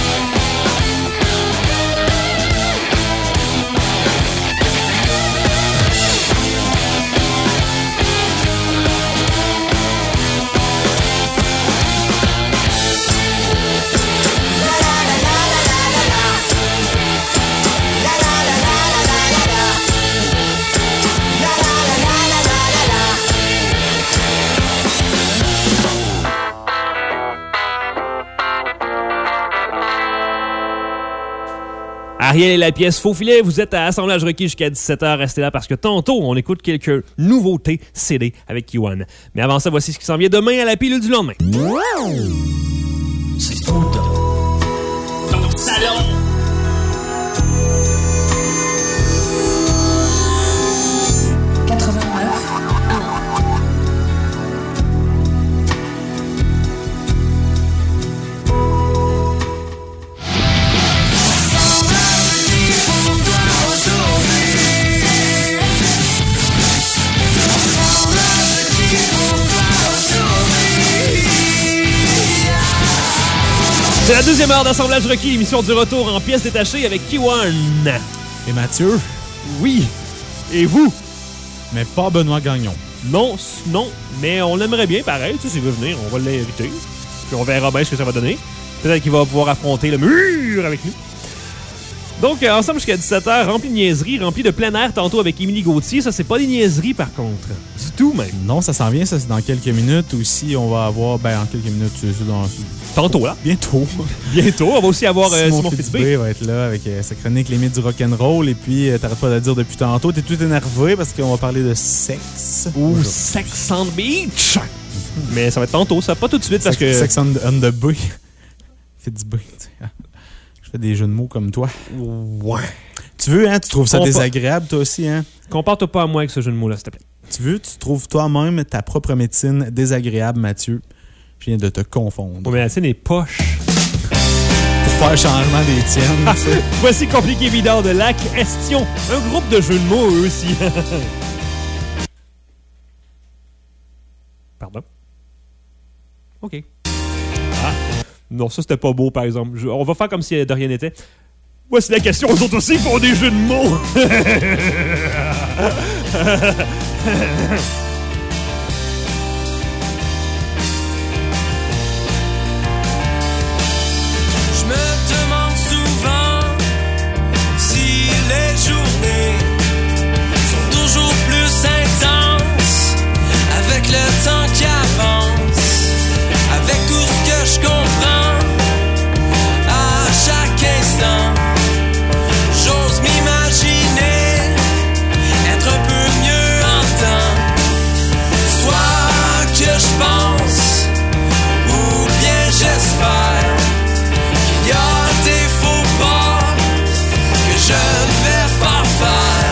Ariel et la pièce Faux Filet, vous êtes à Assemblage Requis jusqu'à 17h. Restez là parce que tantôt, on écoute quelques nouveautés CD avec Kiwan. Mais avant ça, voici ce qui s'en vient demain à la pilule du lendemain. C'est ton Ton salon. C'est la deuxième heure d'Assemblage Requis, l'émission du retour en pièces détachées avec Kiwan. Et Mathieu. Oui. Et vous? Mais pas Benoît Gagnon. Non, mais on l'aimerait bien pareil. Tu sais, s'il veut venir, on va l'inviter. Puis on verra bien ce que ça va donner. Peut-être qu'il va pouvoir affronter le mur avec nous. Donc, ensemble jusqu'à 17h, rempli de niaiseries, rempli de plein air tantôt avec Émilie Gauthier. Ça, c'est pas des niaiseries, par contre. Du tout, même. Non, ça s'en vient, ça, c'est dans quelques minutes. Aussi, on va avoir, en quelques minutes, c'est dans... Tantôt, là. Bientôt. Bientôt. On va aussi avoir Simon Fitzbé Fitzbé. va être là avec sa chronique Les mythes du rock'n'roll. Et puis, t'arrêtes pas de le dire depuis tantôt. T'es tout énervé parce qu'on va parler de sexe. Ou Sex on the Beach. Mais ça va être tantôt, ça. Pas tout de suite parce que... Sex on the Bay. Fitzbé, tu sais. Je fais des jeux de mots comme toi. Ouais. Tu veux, hein? Tu trouves ça désagréable, toi aussi, hein? Compare-toi pas à moi avec ce jeu de mots-là, s'il te plaît. Tu trouves toi-même ta propre médecine désagréable, Mathieu. Je viens de te confondre. Mon médecine est poche. Pour faire le changement des tiennes, tu sais. Voici Compliqué Videur de la question. Un groupe de jeux de mots, eux aussi. Pardon? OK. Ah. Non, ça, c'était pas beau, par exemple. On va faire comme si de rien n'était. Voici la question. Eux autres aussi font des jeux de mots. Je me demande souvent si les journées sont toujours plus intenses avec le temps qui avance, avec tout ce que je comprends à chaque instant. J'ose m'imaginer être un peu mieux en temps, soit que je pense ou bien j'espère qu'il y a des faux pas que je ne vais pas faire.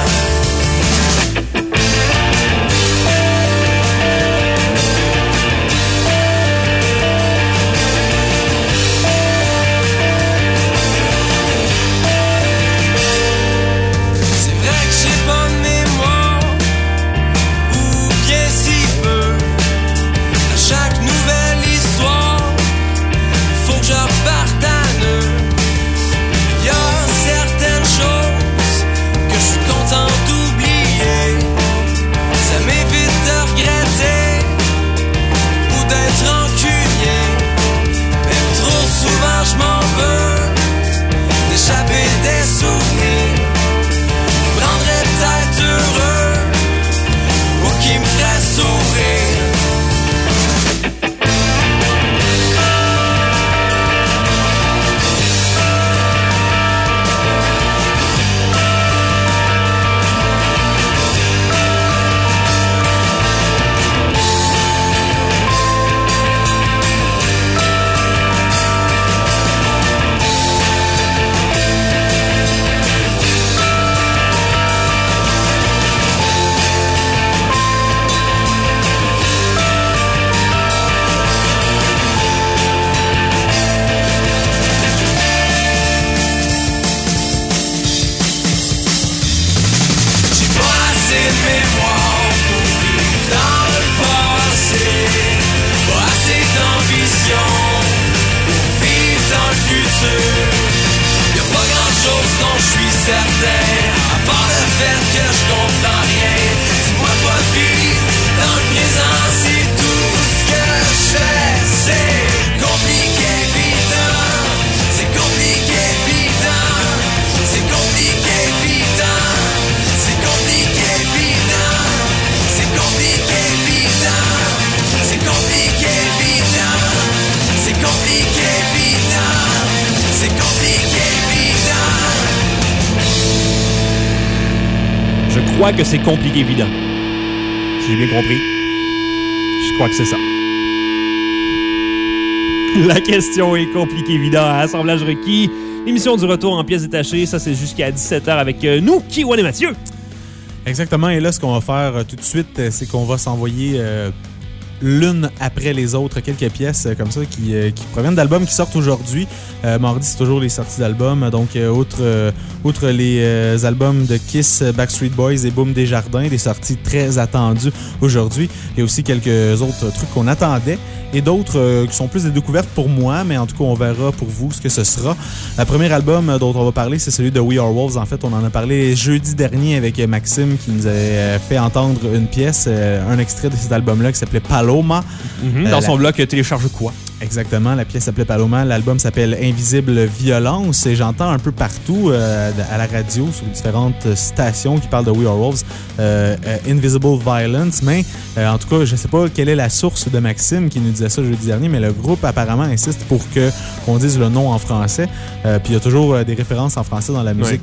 Je crois que c'est compliqué évident. Si j'ai bien compris. Je crois que c'est ça. La question est compliquée évident à Assemblage Requis. L'émission du retour en pièces détachées, ça c'est jusqu'à 17h avec nous, Kiwan et Mathieu. Exactement, et là ce qu'on va faire tout de suite, c'est qu'on va s'envoyer l'une après les autres, quelques pièces comme ça qui proviennent d'albums qui sortent aujourd'hui. Mardi, c'est toujours les sorties d'albums. Donc, outre les albums de Kiss, Backstreet Boys et Boom Desjardins, des sorties très attendues aujourd'hui. Il y a aussi quelques autres trucs qu'on attendait et d'autres qui sont plus des découvertes pour moi, mais en tout cas, on verra pour vous ce que ce sera. Le premier album dont on va parler, c'est celui de We Are Wolves. En fait, on en a parlé jeudi dernier avec Maxime qui nous avait fait entendre une pièce, un extrait de cet album-là qui s'appelait Paloma. Dans son blog Télécharge quoi? Exactement, la pièce s'appelait Paloma, l'album s'appelle Invisible Violence et j'entends un peu partout à la radio sur différentes stations qui parlent de We Are Wolves, Invisible Violence, mais en tout cas, je ne sais pas quelle est la source de Maxime qui nous disait ça jeudi dernier, mais le groupe apparemment insiste pour qu'on dise le nom en français, puis il y a toujours des références en français dans la musique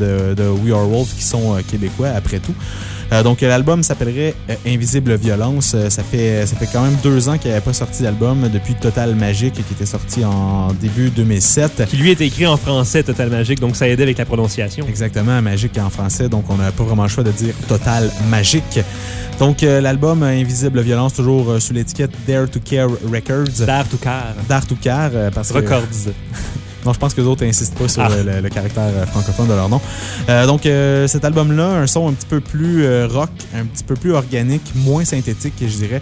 de We Are Wolves qui sont québécois après tout. Donc l'album s'appellerait Invisible Violence. Ça fait quand même 2 ans qu'il n'avait pas sorti d'album depuis Total Magic qui était sorti en début 2007. Qui lui est écrit en français, Total Magic, donc ça aidait avec la prononciation. Exactement, Magic en français, donc on n'a pas vraiment le choix de dire Total Magic. Donc l'album Invisible Violence, toujours sous l'étiquette Dare to Care Records. Dare to Care. Dare to Care, parce que... Records. Non, je pense que les autres n'insistent pas sur le caractère francophone de leur nom. Donc, cet album-là, un son un petit peu plus rock, un petit peu plus organique, moins synthétique, je dirais.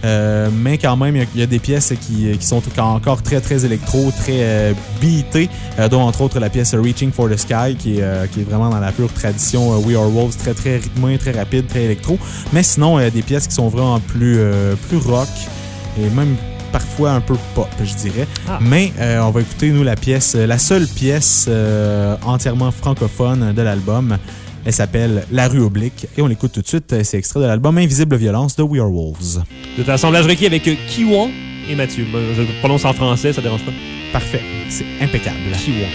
Mais quand même, il y a des pièces qui sont encore très, très électro, très beatées, dont entre autres la pièce Reaching for the Sky, qui est vraiment dans la pure tradition We Are Wolves, très, très rythmé, très rapide, très électro. Mais sinon, il y a des pièces qui sont vraiment plus rock et même parfois un peu pop, je dirais. Mais on va écouter, nous, la seule pièce entièrement francophone de l'album. Elle s'appelle La rue oblique et on l'écoute tout de suite. C'est extrait de l'album Invisible Violence de We Are Wolves. C'est un assemblage requis avec Kiwan et Mathieu. Je le prononce en français, ça dérange pas? Parfait, c'est impeccable. Kiwan.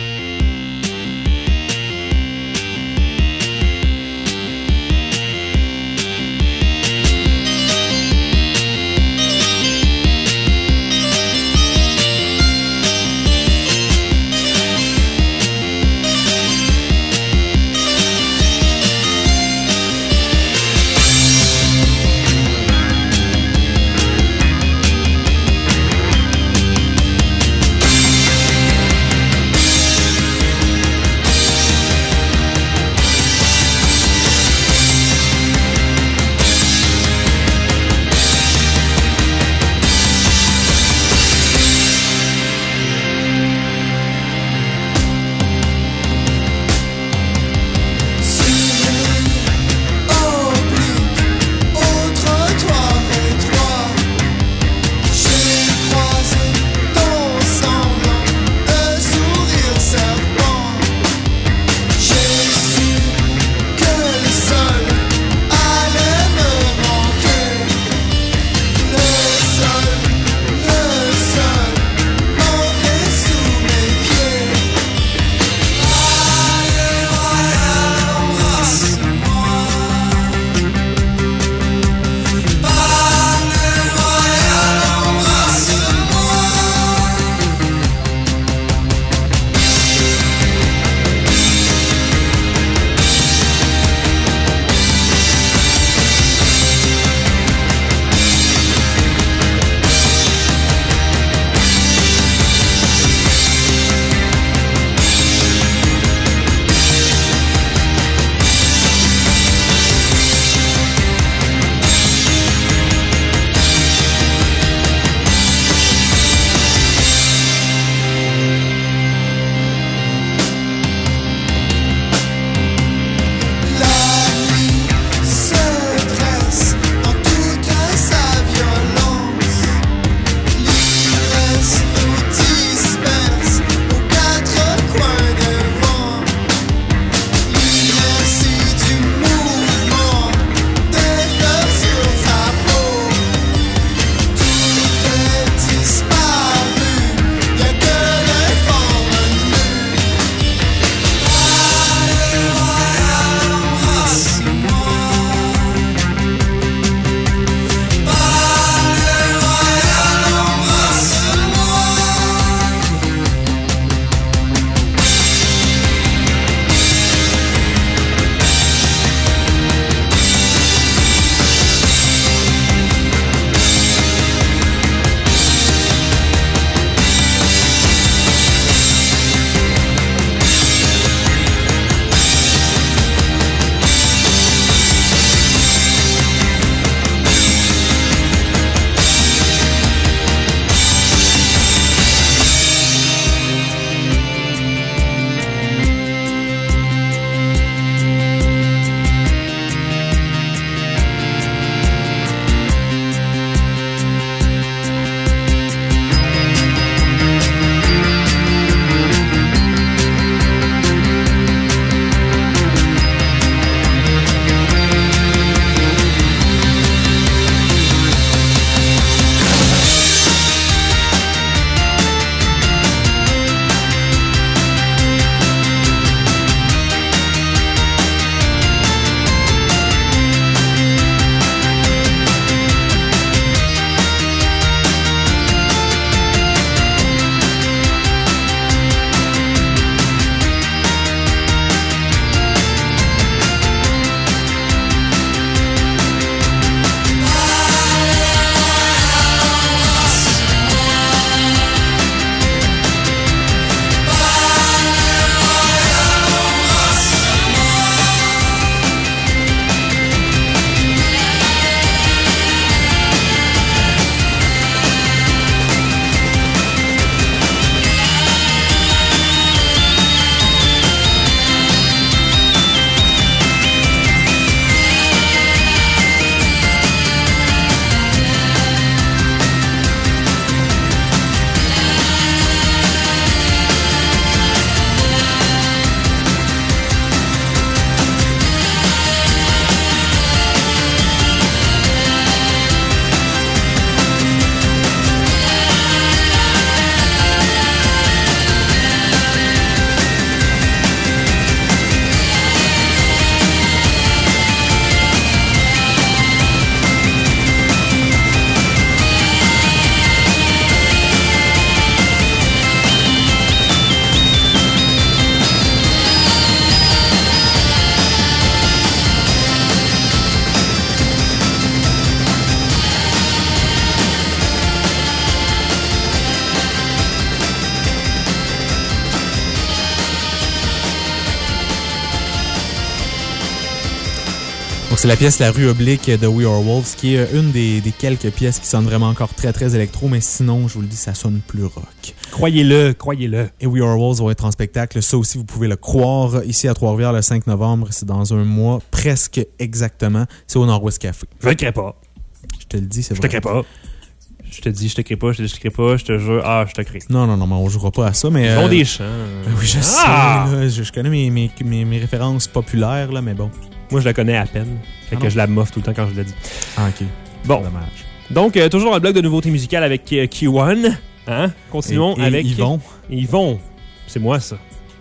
c'est la pièce La rue oblique de We Are Wolves, qui est une des quelques pièces qui sonnent vraiment encore très, très électro, mais sinon, je vous le dis, ça sonne plus rock. Croyez-le, croyez-le. Et We Are Wolves vont être en spectacle, ça aussi, vous pouvez le croire, ici à Trois-Rivières le 5 novembre. C'est dans un mois, presque exactement. C'est au Nord-Ouest Café. Je te crée pas. Je te le dis, c'est vrai. Je te crée pas. Je te dis, je te crée pas, je te dis, je te crée pas, je te jure, je te crée. Non, mais on jouera pas à ça, mais... Ils ont des chants. Oui, je sais, là, je connais mes références populaires, là, mais bon. Moi, je la connais à peine. Fait que je la moffe tout le temps quand je la dis. Ah, OK. Bon. Dommage. Donc, toujours dans le bloc de nouveautés musicales avec Q1. Hein? Continuons avec... Yvon. Yvon. C'est moi, ça.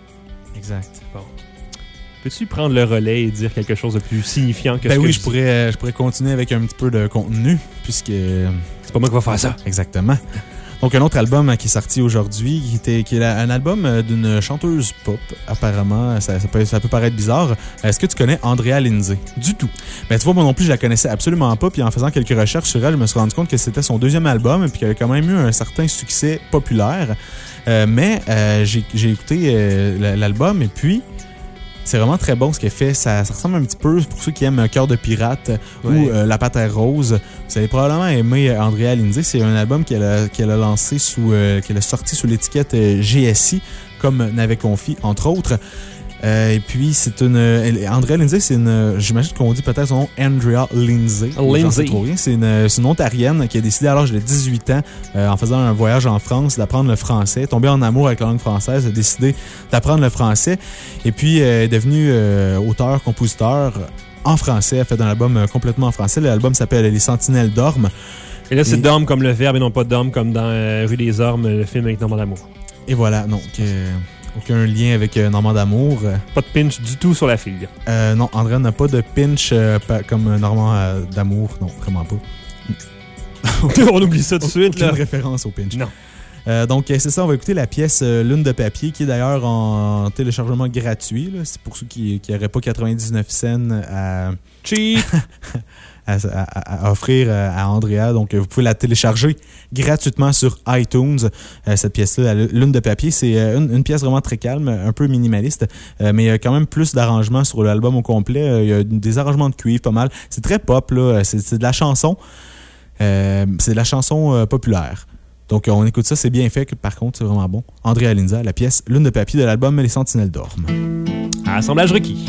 Exact. Bon. Peux-tu prendre le relais et dire quelque chose de plus signifiant que ce que oui, je pourrais continuer avec un petit peu de contenu, puisque... C'est pas moi qui va faire ça. Exactement. Donc, un autre album qui est sorti aujourd'hui, qui est un album d'une chanteuse pop, apparemment. Ça peut paraître bizarre. Est-ce que tu connais Andrea Lindsay? Du tout. Ben, tu vois, moi non plus, je la connaissais absolument pas. Puis en faisant quelques recherches sur elle, je me suis rendu compte que c'était son deuxième album, puis qu'elle avait quand même eu un certain succès populaire. Mais j'ai écouté l'album, et puis... C'est vraiment très bon ce qu'elle fait. Ça ressemble un petit peu, pour ceux qui aiment Cœur de pirate ou La Panthère Rose. Vous allez probablement aimer Andrea Lindsay. C'est un album qu'elle a lancé qu'elle a sorti sous l'étiquette GSI, comme n'avait confié, entre autres. Et puis, Andrea Lindsay, j'imagine qu'on dit peut-être son nom, Andrea Lindsay. C'est une Ontarienne qui a décidé à l'âge de 18 ans, en faisant un voyage en France, d'apprendre le français, tombée en amour avec la langue française, a décidé d'apprendre le français. Et puis, est devenue auteur-compositeur en français. Elle a fait un album complètement en français. L'album s'appelle Les Sentinelles dorment. Et là, c'est dorme comme le verbe et non pas dorme comme dans Rue des Ormes, le film avec Normand d'Amour. Et voilà, donc... aucun lien avec Normand d'Amour. Pas de pinch du tout sur la fille. Non, Andrea n'a pas de pinch comme Normand d'Amour. Non, vraiment pas. On oublie ça tout de suite. Aucune référence au pinch. Non. Donc, c'est ça, on va écouter la pièce Lune de papier, qui est d'ailleurs en téléchargement gratuit. Là. C'est pour ceux qui n'auraient pas 99 cents à... Cheap! à offrir à Andrea. Donc, vous pouvez la télécharger gratuitement sur iTunes. Cette pièce-là, Lune de papier, c'est une pièce vraiment très calme, un peu minimaliste, mais il y a quand même plus d'arrangements sur l'album au complet. Il y a des arrangements de cuivre, pas mal. C'est très pop, là. C'est de la chanson. C'est de la chanson populaire. Donc, on écoute ça, c'est bien fait. Par contre, c'est vraiment bon. Andrea Lindsay, la pièce Lune de papier de l'album Les Sentinelles dorment. Assemblage requis.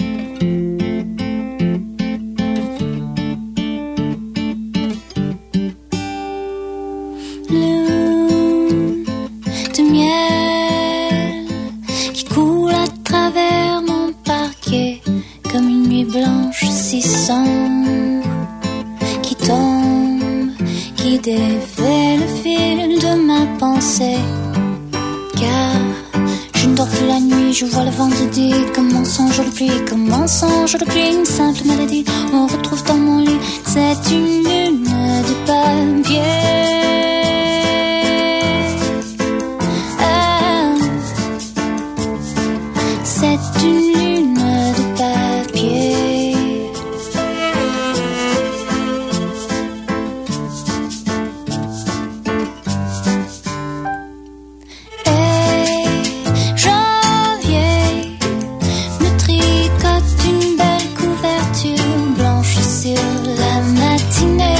Lune de miel qui coule à travers mon parquet comme une nuit blanche si sombre qui tombe, qui défait le fil de ma pensée. Car je ne dors plus la nuit, je vois le vendredi comme mensonge de pluie, comme mensonge de pluie, une simple mélodie me retrouve dans mon lit. C'est une lune de papier. C'est une lune de papier. Et janvier me tricote une belle couverture blanche sur la matinée.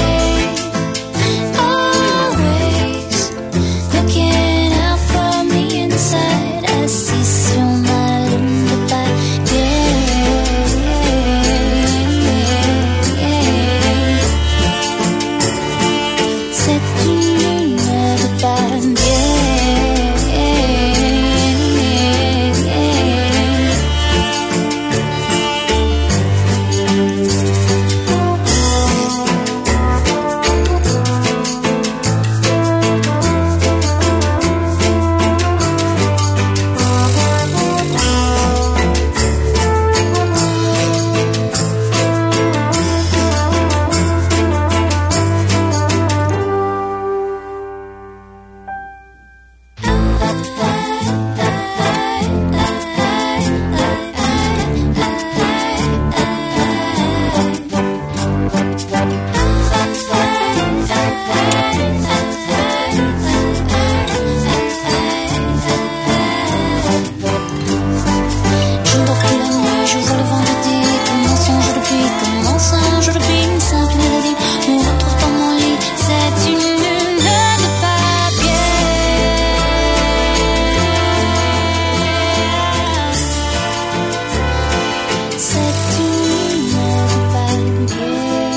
C'est une papier.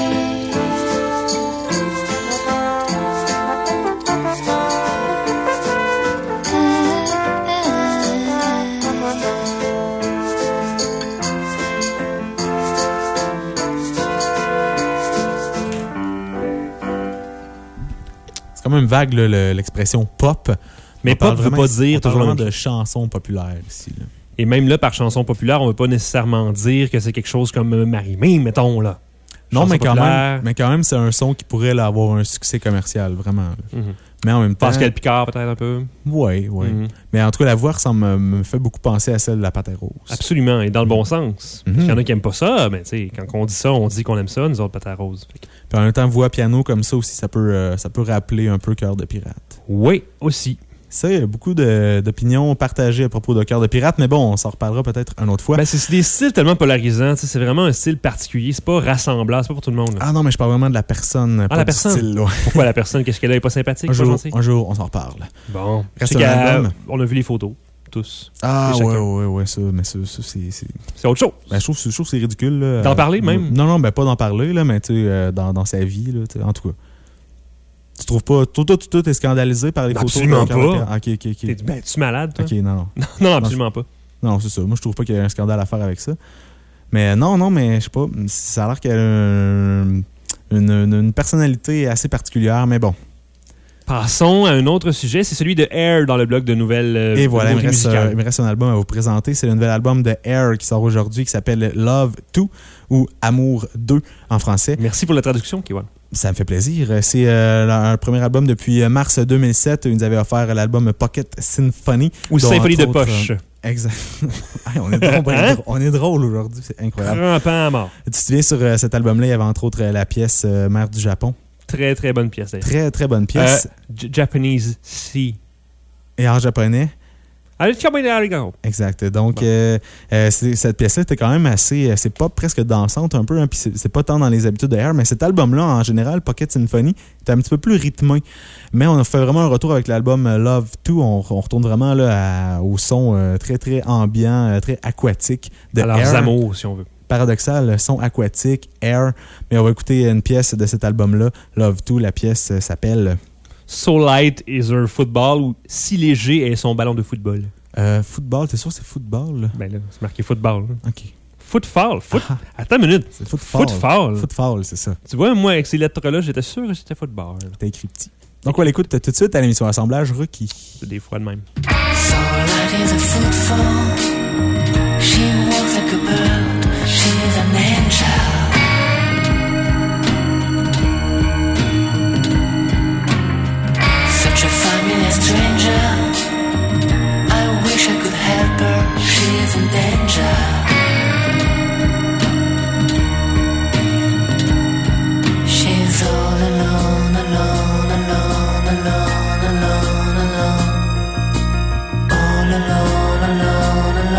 C'est quand même vague, là, l'expression pop. Mais pop veut pas dire toujours vraiment la même de chansons populaires ici. Là. Et même là, par chanson populaire, on ne veut pas nécessairement dire que c'est quelque chose comme Marie-Mé, mettons, là. Non, Chanson mais quand même, c'est un son qui pourrait là, avoir un succès commercial, vraiment. Là. Mhm. Mais en même temps... Pascal Picard, peut-être un peu. Oui. Mhm. Mais en tout cas, la voix me fait beaucoup penser à celle de la Pâte à Rose. Absolument, et dans le bon sens. Mhm. Il y en a qui n'aiment pas ça, mais tu sais, quand on dit ça, on dit qu'on aime ça, nous autres, Pâte à Rose. Puis en même temps, voix piano comme ça aussi, ça peut rappeler un peu Cœur de pirate. Oui, aussi. Ça, il y a beaucoup d'opinions partagées à propos de Cœur de pirate, mais bon, on s'en reparlera peut-être une autre fois. Ben, c'est des styles tellement polarisants, tu sais, c'est vraiment un style particulier, c'est pas rassemblant, c'est pas pour tout le monde. Là. Ah non, mais je parle vraiment de la personne, pas la du personne. style. Là. Pourquoi la personne? Qu'est-ce qu'elle a? Elle est pas sympathique? Un pas gentille? jour, on s'en reparle. Bon. Reste C'est un album. on a vu les photos, tous. Ah Et chacun. ouais, ça, mais ça c'est... C'est autre chose. Ben, je trouve que c'est ridicule. Là. D'en parler, même? Non, ben pas d'en parler, là, mais tu sais, dans sa vie, là, en tout cas. Tu trouves pas... Tout est scandalisé par les photos? Absolument pas. Ok. Tu malade, toi? Ok, non. Non, absolument pas. Non, c'est ça. Moi, je trouve pas qu'il y ait un scandale à faire avec ça. Mais non, mais je sais pas. Ça a l'air qu'elle a une personnalité assez particulière, mais bon. Passons à un autre sujet, c'est celui de Air dans le blog de nouvelles Et voilà, il me musicales. reste un album à vous présenter. C'est le nouvel album de Air qui sort aujourd'hui, qui s'appelle Love 2 ou Amour 2 en français. Merci pour la traduction, Kiwan. Ça me fait plaisir. C'est leur premier album depuis mars 2007. Ils nous avaient offert l'album Pocket Symphony. Ou Symphonie de poche. Exact. On est drôle aujourd'hui, c'est incroyable. Rampant à mort. Tu te souviens, sur cet album-là, il y avait entre autres la pièce Mère du Japon. Très, très bonne pièce. D'ailleurs. Très, très bonne pièce. Japanese Sea. Et en japonais. Exact. Donc, cette pièce-là était quand même assez... c'est pas presque dansante un peu, hein, puis c'est pas tant dans les habitudes de Air, mais cet album-là, en général, Pocket Symphony, est un petit peu plus rythmé. Mais on a fait vraiment un retour avec l'album Love 2. On retourne vraiment là, au son très, très ambiant, très aquatique de Air. Alors, amours, si on veut. Paradoxal, son aquatique, Air. Mais on va écouter une pièce de cet album-là, Love 2. La pièce s'appelle... So light is her football ou si léger est son ballon de football. Football, t'es sûr que c'est football? Là? Ben là, c'est marqué football. Là. OK. Footfall. Attends une minute. C'est footfall. Footfall, c'est ça. Tu vois, moi, avec ces lettres-là, j'étais sûr que c'était football. T'as écrit petit. Donc, on l'écoute tout de suite à l'émission Assemblage Rookie. C'est des fois de même. So light is a footfall. She walks like a bird. She's an angel. Such a familiar stranger. I wish I could help her. She's in danger. She's all alone, alone, alone, alone, alone, alone. All alone, alone, alone.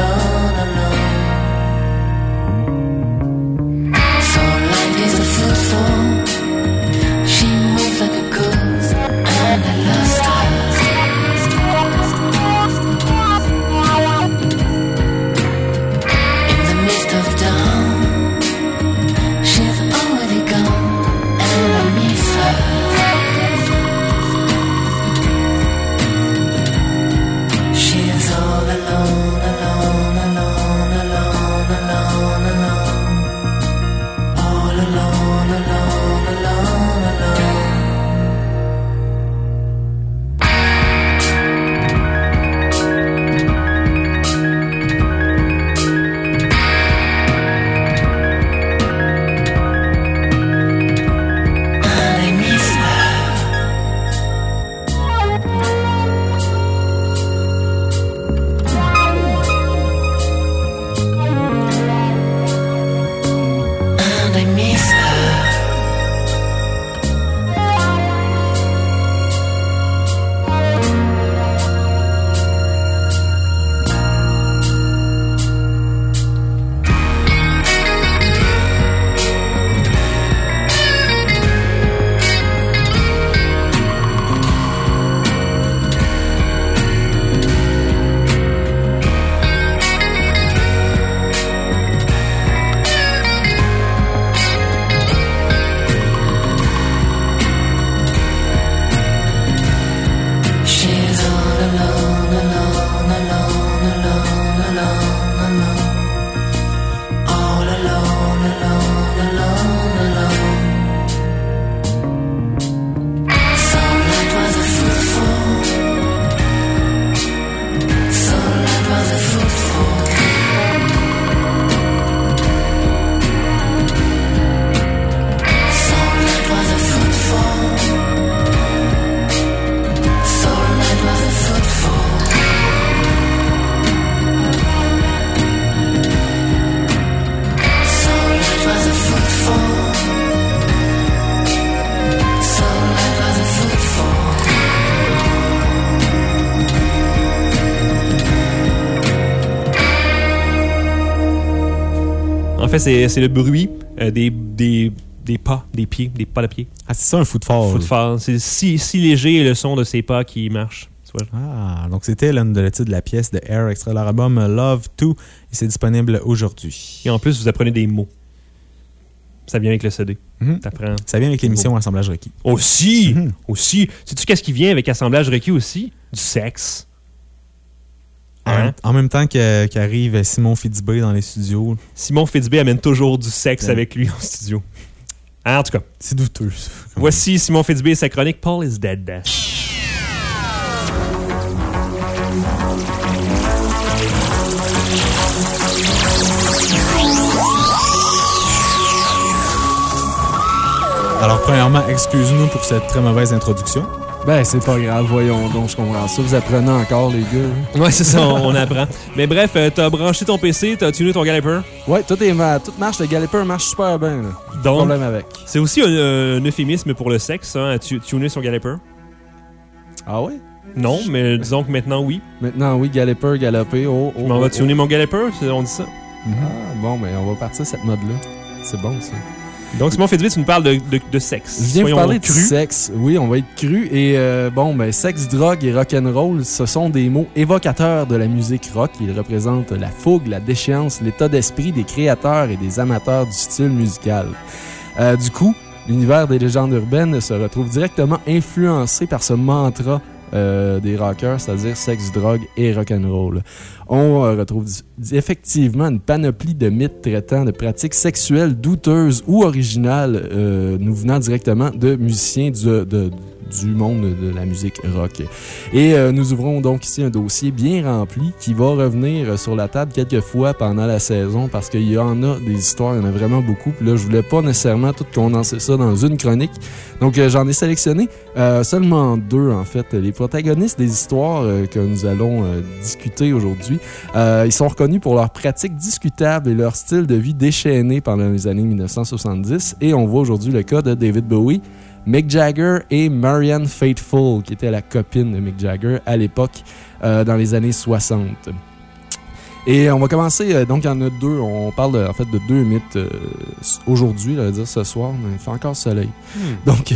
fait, c'est le bruit des pas, des pieds, des pas de pied. Ah, c'est ça un footfall. Footfall. C'est si léger le son de ces pas qui marchent. Ah, donc c'était l'un de le titre de la pièce de Air, extrait de leur album Love 2, et c'est disponible aujourd'hui. Et en plus, vous apprenez des mots. Ça vient avec le CD. T'apprends. Ça vient avec l'émission Assemblage requis. Aussi! Aussi! Sais-tu qu'est-ce qui vient avec Assemblage requis aussi? Du sexe. Hein? En même temps qu'arrive Simon Fitzbé dans les studios. Simon Fitzbé amène toujours du sexe avec lui en studio. Hein, en tout cas. C'est douteux. Voici Simon Fitzbé et sa chronique Paul is Dead. Alors, premièrement, excuse-nous pour cette très mauvaise introduction. Ben, c'est pas grave, voyons donc, je comprends ça. Vous apprenez encore, les gars. Ouais, c'est ça, on apprend. Mais bref, t'as branché ton PC, t'as tuné ton Galloper? Ouais, tout marche, le Galloper marche super bien, là. Donc, problème avec. C'est aussi un euphémisme pour le sexe, hein, tuner son Galloper? Ah oui? Non, mais disons que maintenant, oui. Maintenant, oui, Galloper, galopé, Je m'en vais tuner mon Galloper, on dit ça? Ah, bon, ben, on va partir cette mode-là. C'est bon, ça. Donc, Simon Fitzbé, tu nous parles de sexe. Je viens vous parler de sexe. Oui, on va être cru. Et sexe, drogue et rock'n'roll, ce sont des mots évocateurs de la musique rock. Ils représentent la fougue, la déchéance, l'état d'esprit des créateurs et des amateurs du style musical. Du coup, l'univers des légendes urbaines se retrouve directement influencé par ce mantra des rockers, c'est-à-dire sexe, drogue et rock'n'roll. On retrouve effectivement une panoplie de mythes traitant de pratiques sexuelles douteuses ou originales nous venant directement de musiciens du monde de la musique rock. Et nous ouvrons donc ici un dossier bien rempli qui va revenir sur la table quelques fois pendant la saison parce qu'il y en a des histoires, il y en a vraiment beaucoup. Puis là, je voulais pas nécessairement tout condenser ça dans une chronique. Donc, j'en ai sélectionné seulement 2, en fait. Les protagonistes des histoires que nous allons discuter aujourd'hui, ils sont reconnus pour leurs pratiques discutables et leur style de vie déchaîné pendant les années 1970. Et on voit aujourd'hui le cas de David Bowie, Mick Jagger et Marianne Faithfull, qui était la copine de Mick Jagger à l'époque, dans les années 60. Et on va commencer, donc il y en a 2, on parle de 2 mythes aujourd'hui, je vais dire ce soir, mais il fait encore soleil. Donc...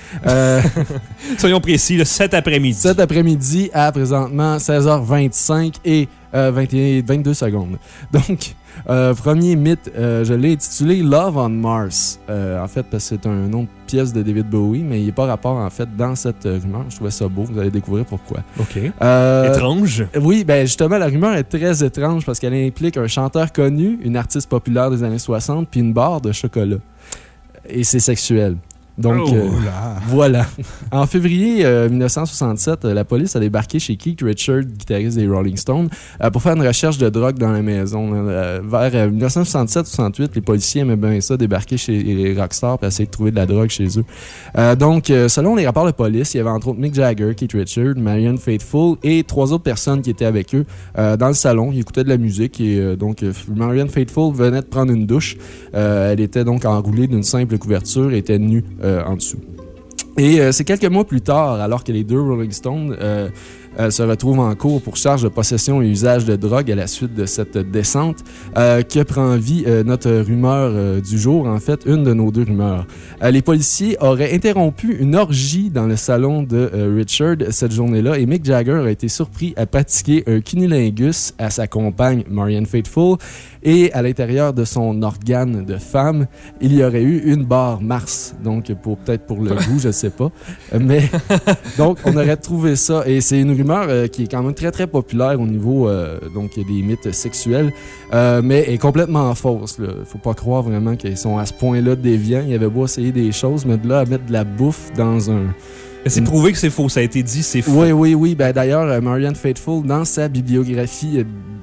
soyons précis, cet après-midi. Cet après-midi à présentement 16h25 et 22 secondes. Donc, premier mythe, je l'ai intitulé Love on Mars. En fait, parce que c'est un nom de pièce de David Bowie, mais il n'est pas rapport en fait dans cette rumeur. Je trouvais ça beau, vous allez découvrir pourquoi. OK. Étrange. Oui, ben justement, la rumeur est très étrange parce qu'elle implique un chanteur connu, une artiste populaire des années 60, puis une barre de chocolat. Et c'est sexuel. Donc, voilà. En février 1967, la police a débarqué chez Keith Richards, guitariste des Rolling Stones, pour faire une recherche de drogue dans la maison. Vers 1967-68, les policiers aimaient bien ça, débarquer chez les rockstars et essayer de trouver de la drogue chez eux. Donc, selon les rapports de police, il y avait entre autres Mick Jagger, Keith Richards, Marianne Faithfull et 3 autres personnes qui étaient avec eux dans le salon. Ils écoutaient de la musique et donc Marianne Faithfull venait de prendre une douche. Elle était donc enroulée d'une simple couverture et était nue en dessous. Et c'est quelques mois plus tard, alors que les 2 Rolling Stones se retrouvent en cours pour charge de possession et usage de drogue à la suite de cette descente, que prend vie notre rumeur du jour, en fait, une de nos 2 rumeurs. Les policiers auraient interrompu une orgie dans le salon de Richard cette journée-là et Mick Jagger a été surpris à pratiquer un cunnilingus à sa compagne Marianne Faithfull et à l'intérieur de son organe de femme, il y aurait eu une barre Mars, donc peut-être pour le goût, je ne sais pas, mais donc on aurait trouvé ça et c'est une rumeur qui est quand même très très populaire au niveau donc des mythes sexuels, mais est complètement fausse. Là. Faut pas croire vraiment qu'ils sont à ce point-là déviants. Il y avait beau essayer des choses, mais de là à mettre de la bouffe dans un... C'est prouvé que c'est faux, ça a été dit, c'est faux. Oui. Ben, d'ailleurs, Marianne Faithfull, dans sa biographie,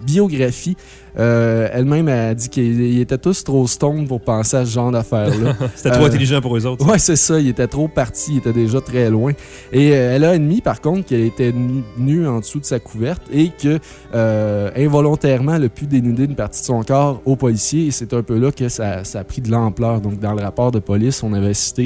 elle-même a dit qu'ils étaient tous trop stoned pour penser à ce genre d'affaires-là. C'était trop intelligent pour eux autres. Oui, c'est ça. Ils étaient trop partis. Ils étaient déjà très loin. Et elle a admis, par contre, qu'elle était nue en dessous de sa couverte et que, involontairement, elle a pu dénuder une partie de son corps aux policiers. Et c'est un peu là que ça a pris de l'ampleur. Donc, dans le rapport de police, on avait cité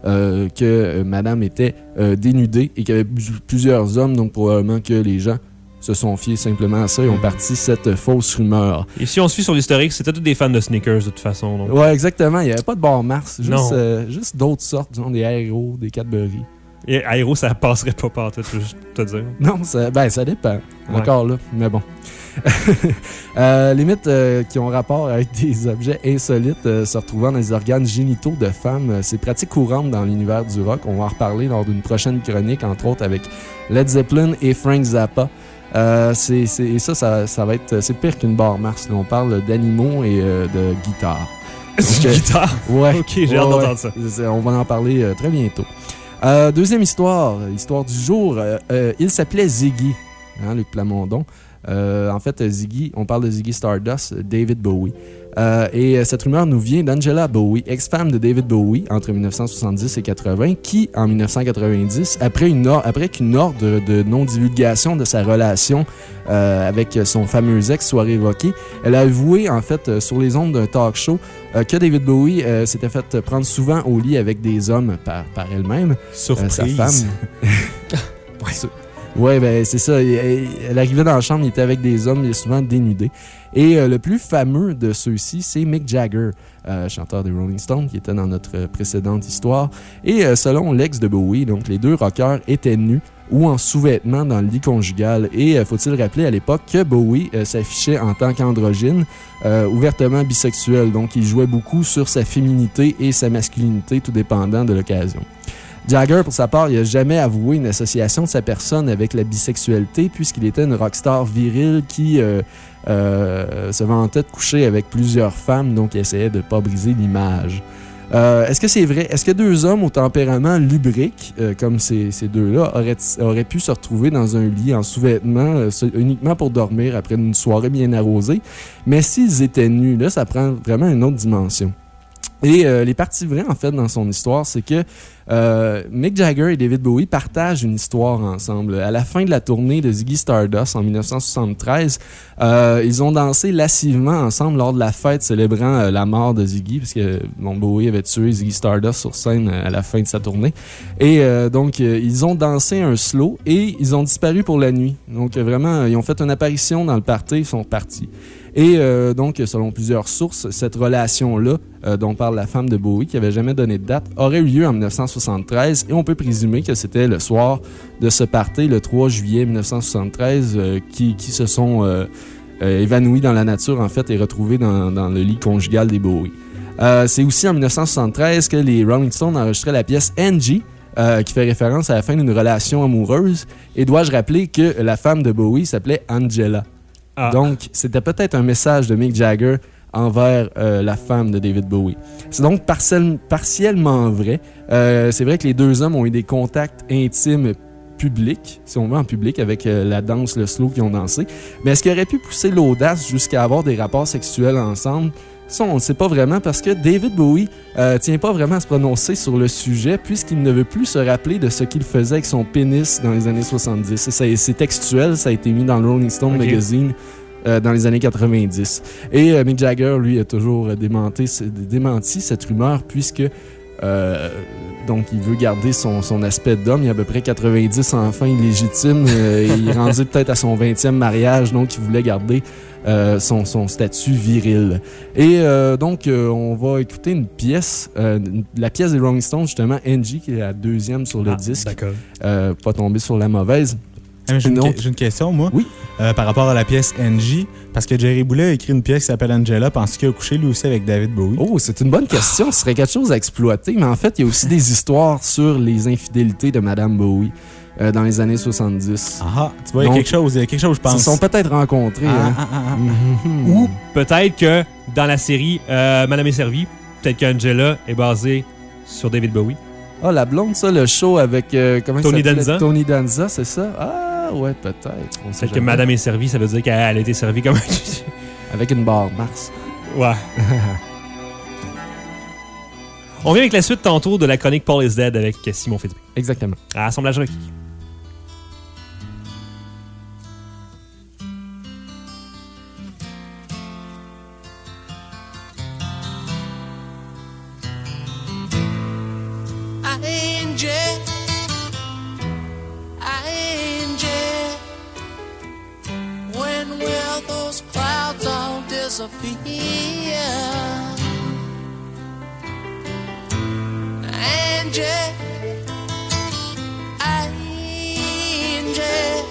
que madame était dénudée et qu'il y avait plusieurs hommes. Donc, probablement que les gens se sont fiés simplement à ça et ont parti cette fausse rumeur. Et si on se fie sur l'historique, c'était tous des fans de sneakers de toute façon. Donc. Ouais, exactement. Il n'y avait pas de bar Mars. Juste d'autres sortes, disons des Aéros, des Cadbury. Et Aéro, ça passerait pas par tout, je veux juste te dire. Non, ça dépend. Ouais. Encore là, mais bon. Les mythes qui ont rapport avec des objets insolites se retrouvant dans les organes génitaux de femmes, c'est pratique courante dans l'univers du rock. On va en reparler lors d'une prochaine chronique, entre autres avec Led Zeppelin et Frank Zappa. Ça va être... C'est pire qu'une barre Mars. Là, on parle d'animaux et de guitare. Guitare? Ouais. Ok, j'ai hâte d'entendre ça. On va en parler très bientôt. Deuxième histoire du jour. Il s'appelait Ziggy, hein, Luc Plamondon. En fait, Ziggy, on parle de Ziggy Stardust, David Bowie. Et cette rumeur nous vient d'Angela Bowie, ex-femme de David Bowie entre 1970 et 80, qui, en 1990, après qu'une ordre de non-divulgation de sa relation avec son fameux ex soit révoquée, elle a avoué, en fait, sur les ondes d'un talk show, que David Bowie s'était fait prendre souvent au lit avec des hommes par elle-même. Surprise. Sa femme. Ouais. Ouais, ben c'est ça. Elle arrivait dans la chambre, il était avec des hommes, il est souvent dénudé. Et le plus fameux de ceux-ci, c'est Mick Jagger, chanteur des Rolling Stones, qui était dans notre précédente histoire. Et selon l'ex de Bowie, donc les deux rockers étaient nus ou en sous-vêtements dans le lit conjugal. Et faut-il rappeler à l'époque que Bowie s'affichait en tant qu'androgyne, ouvertement bisexuel. Donc il jouait beaucoup sur sa féminité et sa masculinité, tout dépendant de l'occasion. Jagger, pour sa part, il n'a jamais avoué une association de sa personne avec la bisexualité puisqu'il était une rockstar virile qui se vantait de coucher avec plusieurs femmes, donc il essayait de ne pas briser l'image. Est-ce que c'est vrai? Est-ce que deux hommes au tempérament lubrique, comme ces deux-là, auraient pu se retrouver dans un lit en sous-vêtements uniquement pour dormir après une soirée bien arrosée? Mais s'ils étaient nus, là, ça prend vraiment une autre dimension. Et les parties vraies, en fait, dans son histoire, c'est que Mick Jagger et David Bowie partagent une histoire ensemble. À la fin de la tournée de Ziggy Stardust en 1973, ils ont dansé lascivement ensemble lors de la fête célébrant la mort de Ziggy, parce que Bowie avait tué Ziggy Stardust sur scène à la fin de sa tournée. Et donc, ils ont dansé un slow et ils ont disparu pour la nuit. Donc, vraiment, ils ont fait une apparition dans le party, ils sont partis. Et donc, selon plusieurs sources, cette relation-là, dont parle la femme de Bowie, qui n'avait jamais donné de date, aurait eu lieu en 1973 et on peut présumer que c'était le soir de ce party, le 3 juillet 1973, qui se sont évanouis dans la nature, en fait, et retrouvés dans le lit conjugal des Bowie. C'est aussi en 1973 que les Rolling Stones enregistraient la pièce Angie, qui fait référence à la fin d'une relation amoureuse. Et dois-je rappeler que la femme de Bowie s'appelait Angela. Ah. Donc, c'était peut-être un message de Mick Jagger envers la femme de David Bowie. C'est donc partiellement vrai. C'est vrai que les deux hommes ont eu des contacts intimes publics, si on veut en public, avec la danse, le slow qu'ils ont dansé. Mais est-ce qu'ils auraient pu pousser l'audace jusqu'à avoir des rapports sexuels ensemble? Ça, on ne sait pas vraiment parce que David Bowie tient pas vraiment à se prononcer sur le sujet puisqu'il ne veut plus se rappeler de ce qu'il faisait avec son pénis dans les années 70. C'est textuel, ça a été mis dans le Rolling Stone Magazine dans les années 90. Et Mick Jagger, lui, a toujours démenti cette rumeur puisque donc il veut garder son aspect d'homme. Il a à peu près 90 enfants illégitimes. Il est rendu peut-être à son 20e mariage, donc il voulait garder son statut viril. Et donc, on va écouter une pièce, la pièce des Rolling Stones, justement, Angie, qui est la deuxième sur le disque. D'accord. Pas tomber sur la mauvaise. J'ai une question, moi. Oui. Par rapport à la pièce Angie, parce que Jerry Boulet a écrit une pièce qui s'appelle Angela, pense qu'il a couché lui aussi avec David Bowie. Oh, c'est une bonne question. Ce serait quelque chose à exploiter, mais en fait, il y a aussi des histoires sur les infidélités de Madame Bowie. Dans les années 70. Ah, tu vois, il y a quelque chose, je pense. Ils se sont peut-être rencontrés. Ou peut-être que dans la série Madame est servie, peut-être qu'Angela est basée sur David Bowie. Ah, la blonde, ça, le show avec Tony Danza. Tony Danza, c'est ça? Ah, ouais, peut-être. Peut-être que Madame est servie, ça veut dire qu'elle a été servie comme avec une barre Mars. Ouais. On vient avec la suite tantôt de la chronique Paul is Dead avec Simon Fitzbé. Exactement. À Assemblage requis. Sophia. Angie, Angie,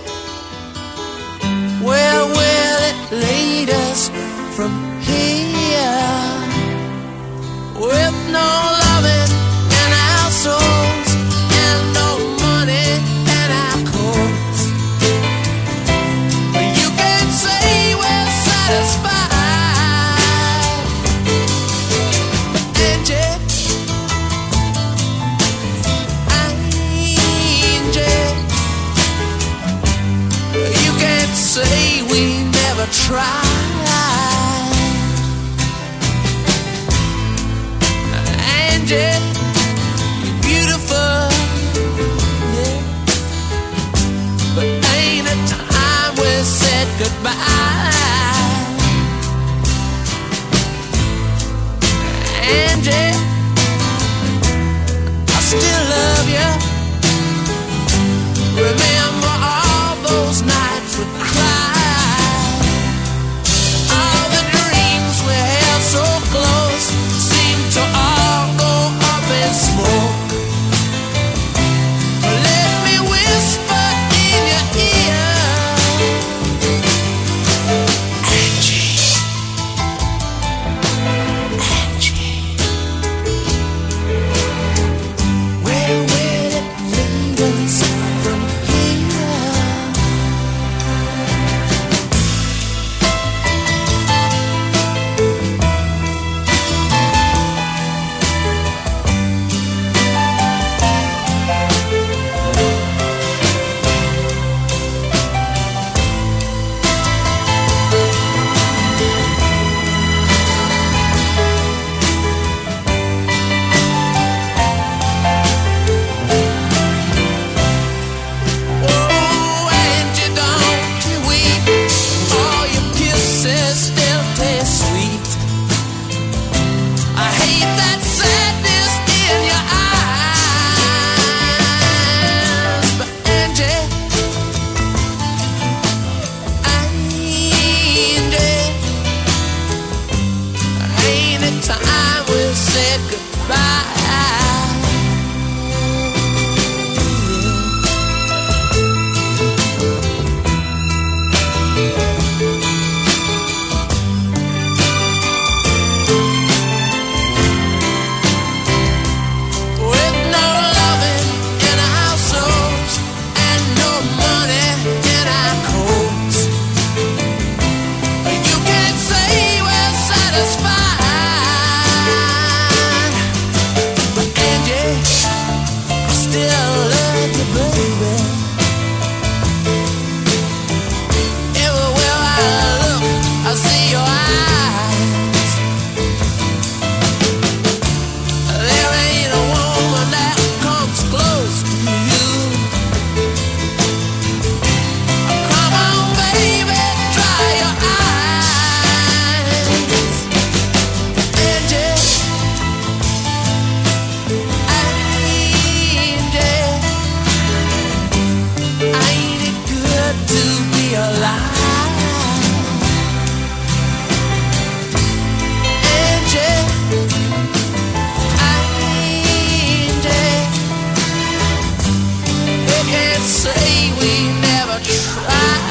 where will it lead us from here? With no loving in our souls and no money in our coats, you can say we're satisfied. Say we never tried. Angie, you're beautiful, yeah. But ain't it time we said goodbye? Angie, I still love you. Remember all those nights we cried. All the dreams we held so close seem to all go up in smoke. Let me whisper in your ear, Angie, Angie, where will it lead us from here? Oh, Angie, don't you weep. All your kisses still taste sweet. I hate that sadness in your eyes. But Angie, Angie, ain't it time we said goodbye? With no loving in our souls and no money in our coats, you can't say we're satisfied. But Angie, I still love you, baby. Everywhere I look, I see your eyes. There ain't a woman that comes close to you. Come on, baby, dry your eyes. Angie, Angie, ain't it good to be alive? Angie, they can't say we never tried.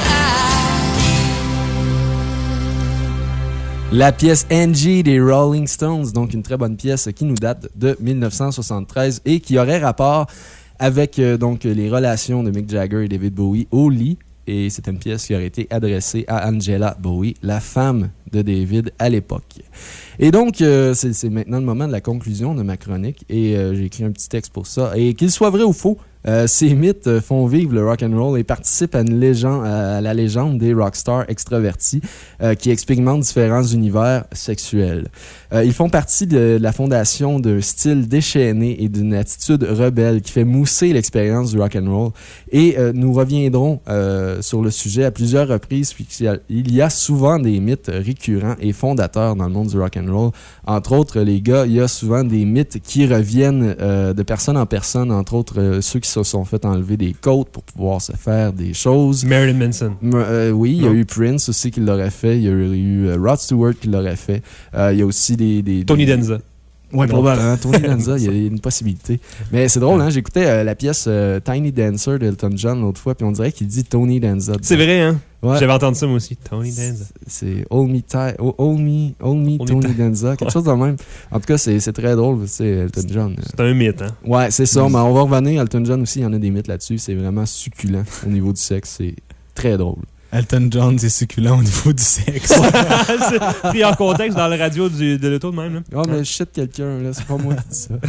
La pièce Angie des Rolling Stones, donc une très bonne pièce qui nous date de 1973 et qui aurait rapport avec donc les relations de Mick Jagger et David Bowie au lit. Et c'est une pièce qui aurait été adressée à Angela Bowie, la femme de David à l'époque. Et donc, c'est maintenant le moment de la conclusion de ma chronique et j'ai écrit un petit texte pour ça. Et qu'il soit vrai ou faux, ces mythes font vivre le rock'n'roll et participent à la légende des rockstars extravertis qui expérimentent différents univers sexuels. Ils font partie de la fondation d'un style déchaîné et d'une attitude rebelle qui fait mousser l'expérience du rock'n'roll. Et nous reviendrons sur le sujet à plusieurs reprises, puisqu'il y a souvent des mythes récurrents et fondateurs dans le monde du rock'n'roll. Entre autres, les gars, il y a souvent des mythes qui reviennent de personne en personne, entre autres ceux qui qui se sont fait enlever des côtes pour pouvoir se faire des choses. Marilyn Manson. Oui, il y a eu Prince aussi qui l'aurait fait. Il y a eu Rod Stewart qui l'aurait fait. Il y a aussi des Tony Danza. Oui, probablement. Tony Danza, il y a une possibilité. Mais c'est drôle, hein? J'écoutais la pièce Tiny Dancer d'Elton John l'autre fois, puis on dirait qu'il dit Tony Danza. C'est vrai, hein? Ouais. J'avais entendu ça moi aussi. Tony Danza. C'est Hold Me Tony Danza, quelque chose de même. En tout cas, c'est très drôle, c'est Elton John. C'est un mythe, hein? Ouais, c'est ça. Mais on va revenir. Elton John aussi, il y en a des mythes là-dessus. C'est vraiment succulent au niveau du sexe. C'est très drôle. Elton John, c'est succulent au niveau du sexe. C'est pris en contexte dans la radio de l'auto de même. Là. Oh, mais je shit quelqu'un, là. C'est pas moi qui dis ça.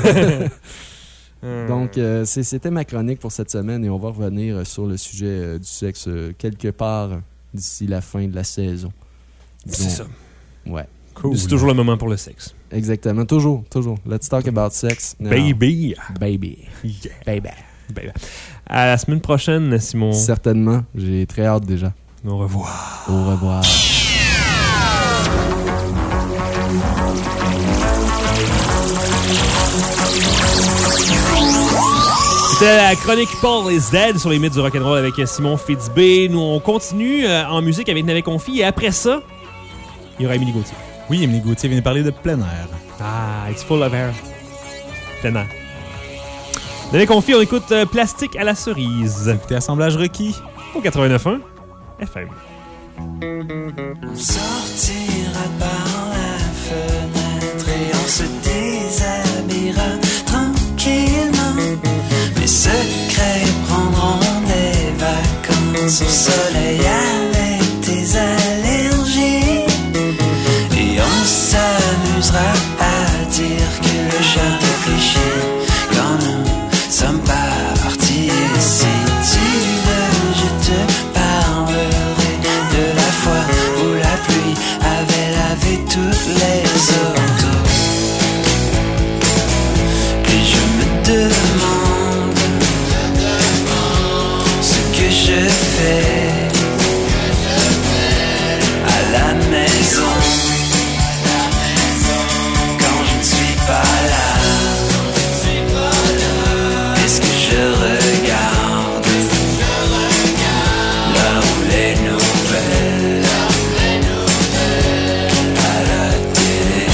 Donc, c'était ma chronique pour cette semaine et on va revenir sur le sujet du sexe quelque part d'ici la fin de la saison. C'est ça. Ouais. Cool. C'est toujours le moment pour le sexe. Exactement. Toujours. Let's talk about sex. Now. Baby. Yeah. Baby. À la semaine prochaine, Simon. Certainement. J'ai très hâte déjà. Au revoir. Au revoir. C'était la chronique Paul is Dead sur les mythes du rock'n'roll avec Simon Fitzbé. Nous, on continue en musique avec Navet Confi et après ça, il y aura Émilie Gauthier. Oui, Émilie Gauthier vient de parler de plein air. Ah, it's full of air. Plein air. Navet Confi, on écoute Plastique à la cerise. Écoutez Assemblage requis au 89.1 FM. On sortira par la fenêtre et on se déshabillera tranquillement. Les secrets prendront des vacances au soleil avec tes allergies. Et on s'amusera à dire que le chat réfléchit quand nous sommes partis. Et si tu veux, je te parlerai de la fois où la pluie avait lavé toutes les autos. Et je me demande ce que je fais à la maison quand je ne suis pas là. Est-ce que je regarde l'heure où les nouvelles à la télé?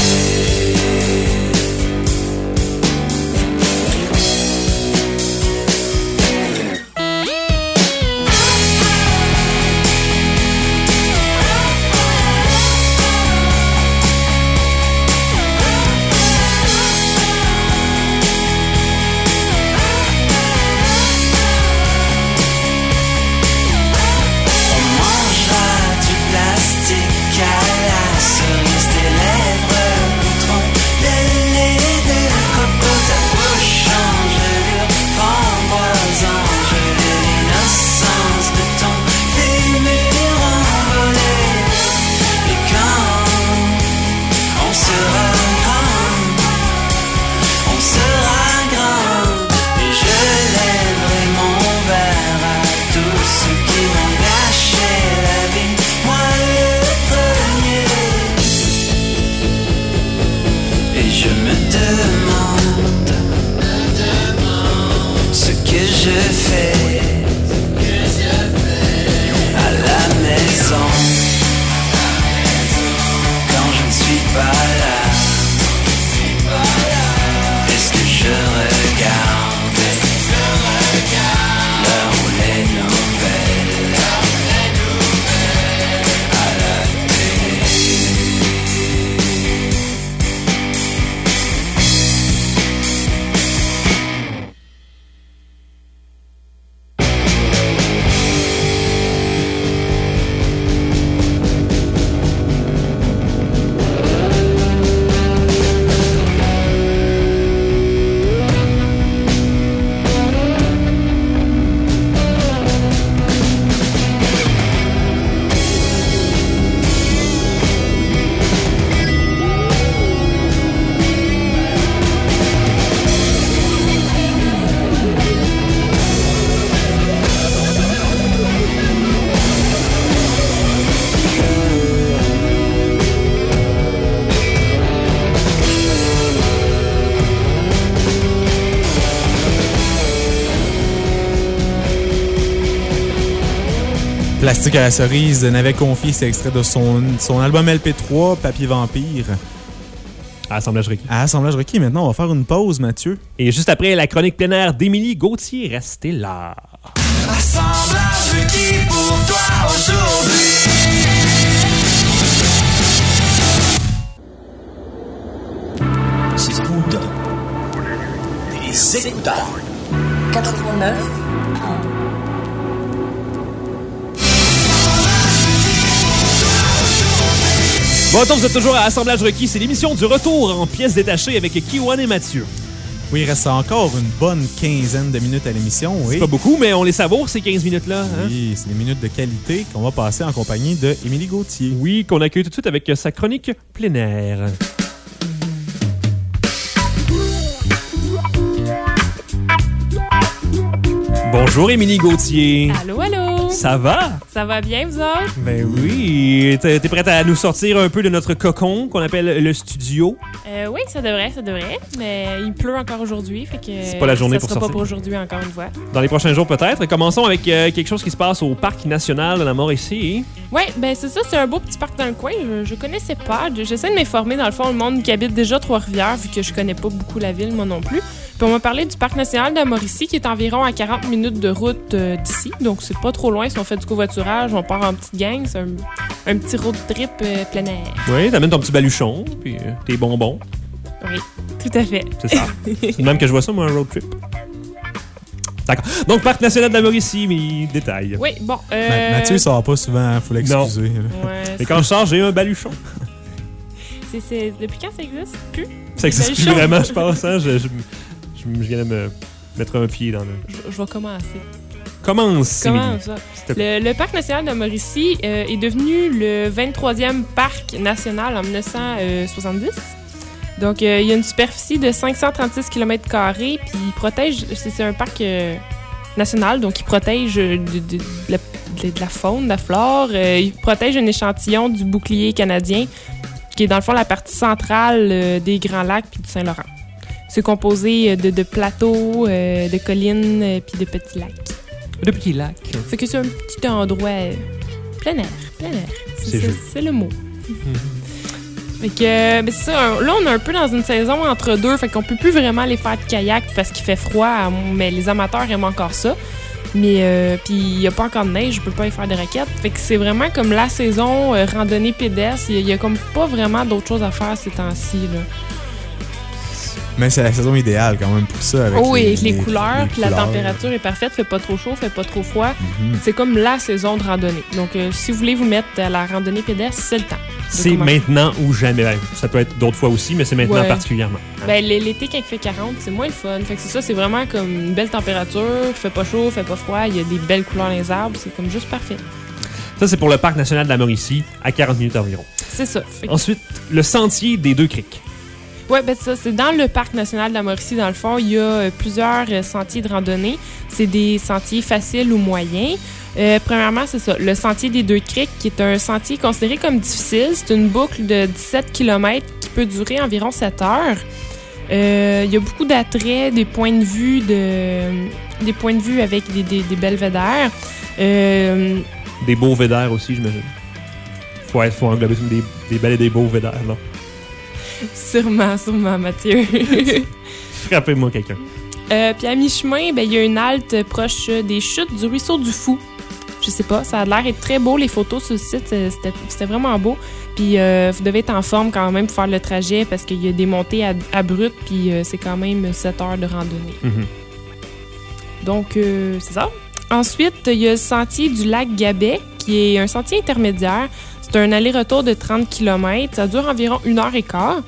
Plastique à la cerise n'avait confié, c'est extrait de son album LP3, Papier Vampire. À Assemblage requis. À Assemblage requis. Maintenant, on va faire une pause, Mathieu. Et juste après, la chronique plein air d'Émilie Gauthier. Restez là. Assemblage requis pour toi aujourd'hui. C'est Bouddha. Des écouteurs. 89. Bon, attends, vous êtes toujours à Assemblage requis. C'est l'émission du retour en pièces détachées avec Kiwan et Mathieu. Oui, il reste encore une bonne quinzaine de minutes à l'émission. Oui. C'est pas beaucoup, mais on les savoure, ces 15 minutes-là. Hein? Oui, c'est des minutes de qualité qu'on va passer en compagnie de Émilie Gauthier. Oui, qu'on accueille tout de suite avec sa chronique plein air. Bonjour, Émilie Gauthier. Allô, allô. Ça va? Ça va bien, vous autres? Ben oui. T'es prête à nous sortir un peu de notre cocon qu'on appelle le studio? Oui, ça devrait. Mais il pleut encore aujourd'hui, fait que c'est pas la journée pour ça sera sortir. pas pour aujourd'hui, encore une fois. Dans les prochains jours, peut-être. Commençons avec quelque chose qui se passe au Parc national de la Mauricie. Oui, ben c'est ça. C'est un beau petit parc dans le coin. Je connaissais pas. J'essaie de m'informer, dans le fond, le monde qui habite déjà Trois-Rivières, vu que je connais pas beaucoup la ville, moi non plus. Puis on m'a parlé du Parc national de la Mauricie, qui est environ à 40 minutes de route d'ici. Donc, c'est pas trop loin si on fait du covoiturage. On part en petite gang. C'est un petit road trip plein air. Oui, t'amènes ton petit baluchon, puis tes bonbons. Oui, tout à fait. C'est ça. C'est même que je vois ça, moi, un road trip. D'accord. Donc, Parc national de la Mauricie, mais détail. Oui, bon. Mathieu, il sort pas souvent, faut l'excuser. Ouais, mais quand je sors, j'ai un baluchon. Depuis quand ça existe? Plus? Ça existe plus vraiment, je pense. Hein? Je viens de me mettre un pied dans le... Je vais commencer. Commence ça. Le Parc national de Mauricie est devenu le 23e parc national en 1970. Donc, il y a une superficie de 536 km², puis il protège... C'est un parc national, donc il protège de la faune, de la flore. Il protège un échantillon du bouclier canadien, qui est dans le fond la partie centrale des Grands Lacs puis du Saint-Laurent. C'est composé de plateaux, de collines puis de petits lacs. De petits lacs. Fait que c'est un petit endroit plein air. C'est le mot. Fait que, ben c'est ça, là, on est un peu dans une saison entre deux, fait qu'on peut plus vraiment aller faire de kayak parce qu'il fait froid, mais les amateurs aiment encore ça. Mais, puis il n'y a pas encore de neige, je peux pas y faire des raquettes. Fait que c'est vraiment comme la saison randonnée pédestre. Il y a comme pas vraiment d'autres choses à faire ces temps-ci, là. Mais c'est la saison idéale quand même pour ça. Avec les couleurs, puis la température est parfaite, fait pas trop chaud, fait pas trop froid. C'est comme la saison de randonnée. Donc, si vous voulez vous mettre à la randonnée pédestre, c'est le temps. C'est maintenant ou jamais. Ça peut être d'autres fois aussi, mais c'est maintenant particulièrement. Ben, l'été, quand il fait 40, c'est moins le fun. Fait que c'est ça, c'est vraiment comme une belle température, fait pas chaud, fait pas froid, il y a des belles couleurs dans les arbres, c'est comme juste parfait. Ça, c'est pour le Parc national de la Mauricie, à 40 minutes environ. C'est ça. Ensuite, le sentier des Deux Criques. Oui, ben ça, c'est dans le Parc national de la Mauricie, dans le fond. Il y a plusieurs sentiers de randonnée. C'est des sentiers faciles ou moyens. Premièrement, c'est ça, le sentier des Deux Criques, qui est un sentier considéré comme difficile. C'est une boucle de 17 km qui peut durer environ 7 heures. Il y a beaucoup d'attraits, des points de vue avec des belvédères. Des beaux védères aussi, j'imagine. Faut englober des belles et des beaux védères, là. Sûrement, Mathieu. Frappez-moi quelqu'un. Puis à mi-chemin, ben, il y a une halte proche des chutes du ruisseau du Fou. Je sais pas, ça a l'air d'être très beau. Les photos sur le site, c'était vraiment beau. Puis vous devez être en forme quand même pour faire le trajet parce qu'il y a des montées abruptes, puis c'est quand même 7 heures de randonnée. Donc, c'est ça. Ensuite, il y a le sentier du lac Gabet, qui est un sentier intermédiaire. C'est un aller-retour de 30 km. Ça dure environ 1h15.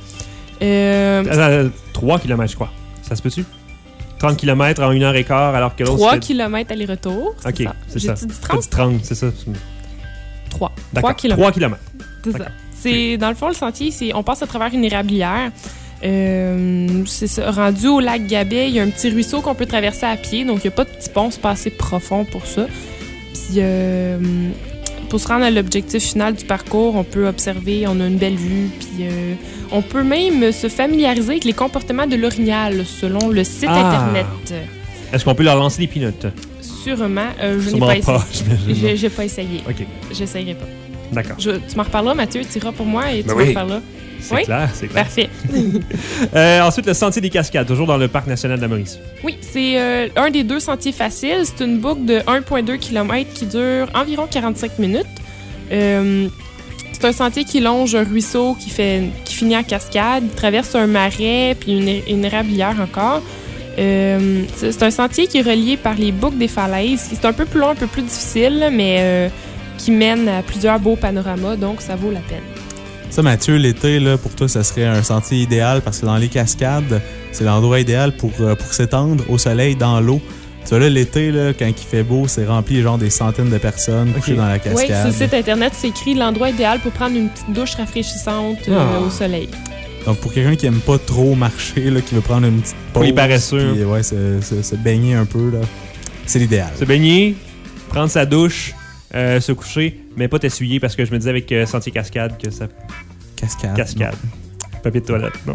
3 km, je crois. Ça se peut-tu? 30 km en 1h15, alors que l'autre... 3 km aller-retour. OK, c'est ça. J'ai dit 30? 30, c'est ça. 3 km. 3 km. C'est ça. C'est, dans le fond, le sentier, on passe à travers une érablière. C'est ça. Rendu au lac Gabet, il y a un petit ruisseau qu'on peut traverser à pied. Donc, il n'y a pas de petit pont, c'est pas assez profond pour ça. Puis... pour se rendre à l'objectif final du parcours, on peut observer, on a une belle vue, puis on peut même se familiariser avec les comportements de l'orignal selon le site Internet. Est-ce qu'on peut leur lancer des peanuts? Sûrement. Je n'ai Sûrement pas essayé. pas, j'imagine. J'ai pas essayé. OK. J'essayerai pas. D'accord. Tu m'en reparleras, Mathieu. Tu iras pour moi et tu Ben m'en oui. reparleras. C'est clair, c'est clair. Parfait. Ensuite, le Sentier des Cascades, toujours dans le Parc national de la Mauricie. Oui, c'est un des 2 sentiers faciles. C'est une boucle de 1,2 km qui dure environ 45 minutes. C'est un sentier qui longe un ruisseau qui finit en cascade, il traverse un marais puis une érablière encore. C'est un sentier qui est relié par les boucles des falaises. C'est un peu plus long, un peu plus difficile, mais qui mène à plusieurs beaux panoramas, donc ça vaut la peine. Ça, Mathieu, l'été, là, pour toi, ça serait un sentier idéal parce que dans les cascades, c'est l'endroit idéal pour s'étendre au soleil dans l'eau. Tu vois, là, l'été, là, quand il fait beau, c'est rempli genre des centaines de personnes couchées dans la cascade. Oui, sur le site Internet, c'est écrit l'endroit idéal pour prendre une petite douche rafraîchissante au soleil. Donc, pour quelqu'un qui aime pas trop marcher, là, qui veut prendre une petite pause. Pour les paresseux. Puis, ouais, se baigner un peu, là, c'est l'idéal. Se baigner, prendre sa douche, se coucher, mais pas t'essuyer parce que je me disais avec Sentier Cascade que ça. Cascade. Papier de toilette, non?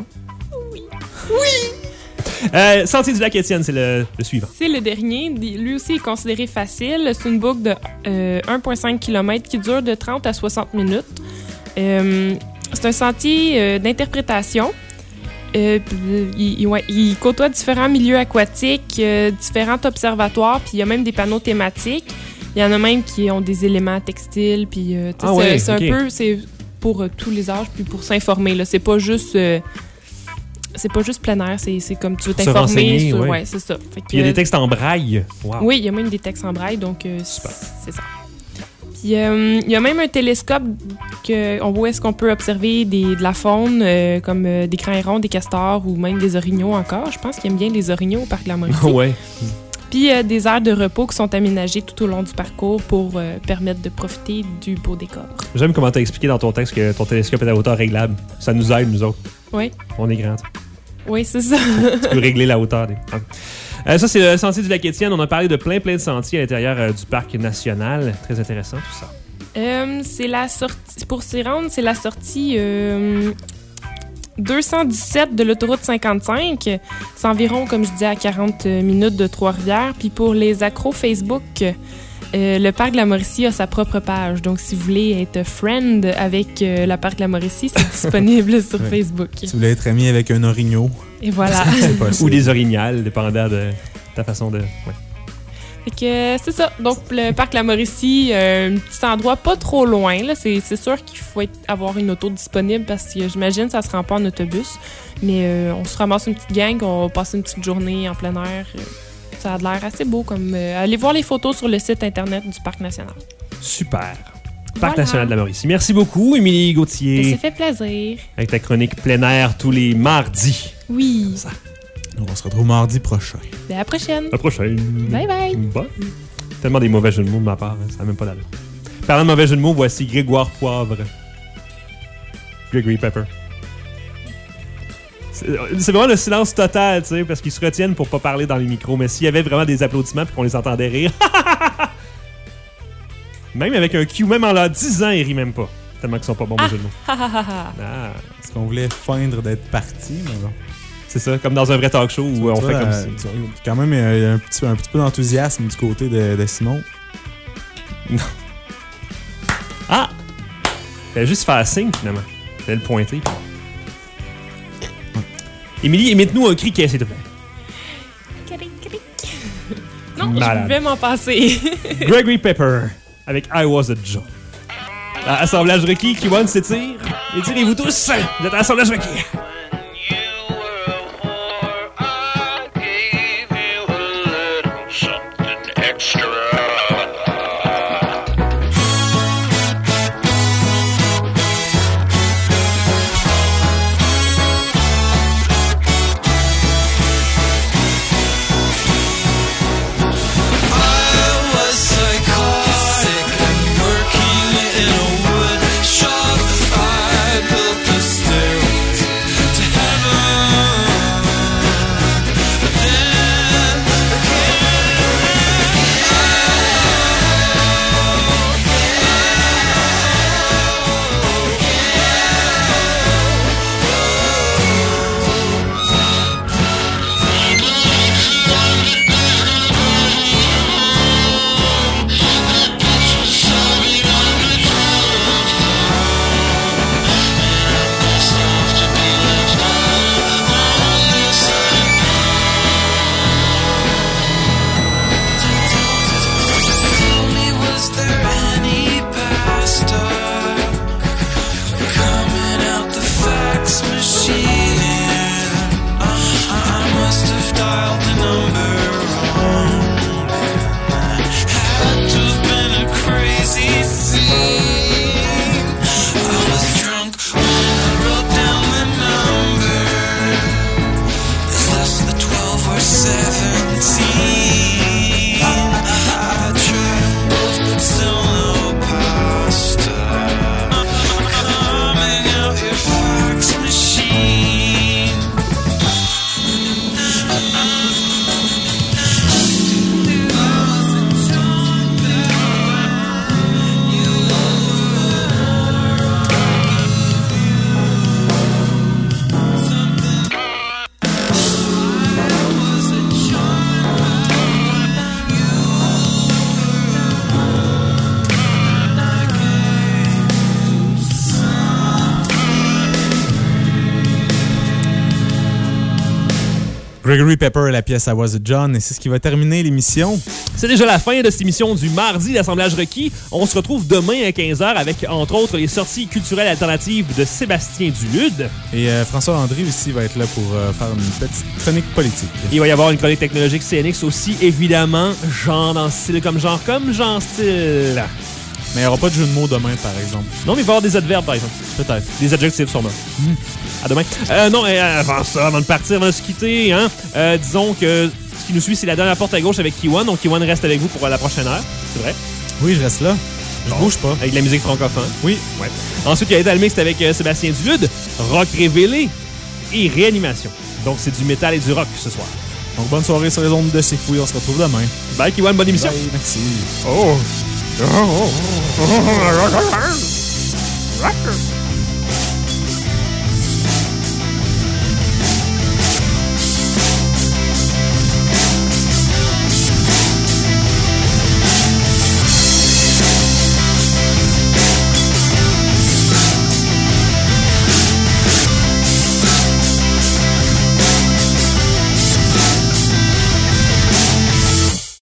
Oui! Sentier du Lac Étienne, c'est le suivant. C'est le dernier. Lui aussi est considéré facile. C'est une boucle de 1,5 km qui dure de 30 à 60 minutes. C'est un sentier d'interprétation. Il côtoie différents milieux aquatiques, différents observatoires, puis il y a même des panneaux thématiques. Il y en a même qui ont des éléments textiles, puis c'est un peu... C'est pour tous les âges, puis pour s'informer. Là. C'est pas juste plein air, c'est comme tu veux t'informer. Ouais, c'est ça. Puis il y a des textes en braille. Wow. Oui, il y a même des textes en braille, donc c'est ça. Puis il y a même un télescope où est-ce qu'on peut observer de la faune, comme des crins ronds, des castors ou même des orignaux encore. Je pense qu'ils aiment bien les orignaux au Parc de la Mauricie. Ouais. Puis des aires de repos qui sont aménagées tout au long du parcours pour permettre de profiter du beau décor. J'aime comment tu as expliqué dans ton texte que ton télescope est à hauteur réglable. Ça nous aide, nous autres. Oui. On est grands. Oui, c'est ça. Tu peux régler la hauteur. Ça, c'est le Sentier du Lac Étienne. On a parlé de plein de sentiers à l'intérieur du Parc national. Très intéressant, tout ça. C'est la sortie... Pour s'y rendre, c'est la sortie... 217 de l'autoroute 55. C'est environ, comme je disais, à 40 minutes de Trois-Rivières. Puis pour les accros Facebook, le Parc de la Mauricie a sa propre page. Donc, si vous voulez être friend avec le Parc de la Mauricie, c'est disponible sur Facebook. Si vous voulez être ami avec un orignaux. Et voilà. Ou des orignales, dépendant de ta façon de... Ouais. Fait que c'est ça. Donc, le Parc de la Mauricie, un petit endroit pas trop loin. Là. C'est sûr qu'il faut avoir une auto disponible parce que j'imagine que ça se rend pas en autobus. Mais on se ramasse une petite gang, on va passer une petite journée en plein air. Ça a l'air assez beau. Allez voir les photos sur le site Internet du Parc national. Super. Parc national de la Mauricie. Merci beaucoup, Émilie Gauthier. Ça fait plaisir. Avec ta chronique plein air tous les mardis. Oui. Ça. On se retrouve mardi prochain. À la prochaine. À la prochaine. Bye bye. Bye. Tellement des mauvais jeux de mots de ma part, hein, ça n'a même pas d'allure. Parlant de mauvais jeux de mots, voici Grégoire Poivre. Gregory Pepper. C'est vraiment le silence total, tu sais, parce qu'ils se retiennent pour pas parler dans les micros. Mais s'il y avait vraiment des applaudissements et qu'on les entendait rire, même avec un Q, même en leur 10 ans, ils rient même pas. Tellement qu'ils sont pas bons aux jeux de mots. Est-ce qu'on voulait feindre d'être parti, mais bon. C'est ça, comme dans un vrai talk show où on fait comme ça. Quand même, il y a un petit peu d'enthousiasme du côté de Simon. Non. Ah! Fallait juste faire signe, finalement. Fallait le pointer. Émilie, imite-nous un criquet, s'il te plaît. Non, malade. Je vais m'en passer. Gregory Pepper, avec I Was a Joe. Assemblage requis, Kiwan s'étire. Étirez-vous tous. Vous êtes à Assemblage requis. I Gregory Pepper, la pièce I Was a John, et c'est ce qui va terminer l'émission. C'est déjà la fin de cette émission du mardi d'Assemblage requis. On se retrouve demain à 15h avec, entre autres, les sorties culturelles alternatives de Sébastien Dulude. Et François Landry aussi va être là pour faire une petite chronique politique. Il va y avoir une chronique technologique CNX aussi, évidemment, genre dans style comme genre style. Mais il n'y aura pas de jeu de mots demain, par exemple. Non, mais il va y avoir des adverbes, par exemple. Peut-être. Des adjectifs, sûrement. À demain. Non, avant ça, avant de partir, avant de se quitter, hein, disons que ce qui nous suit, c'est la dernière porte à gauche avec Kiwan. Donc, Kiwan reste avec vous pour la prochaine heure. C'est vrai? Oui, je reste là. Je bouge pas. Avec de la musique francophone. Oui. Ouais. Ensuite, il y a État Mixte avec Sébastien Dulude, rock révélé et réanimation. Donc, c'est du métal et du rock ce soir. Donc, bonne soirée sur les ondes de C'est Fou et on se retrouve demain. Bye, Kiwan, bonne émission. Bye, merci. Oh!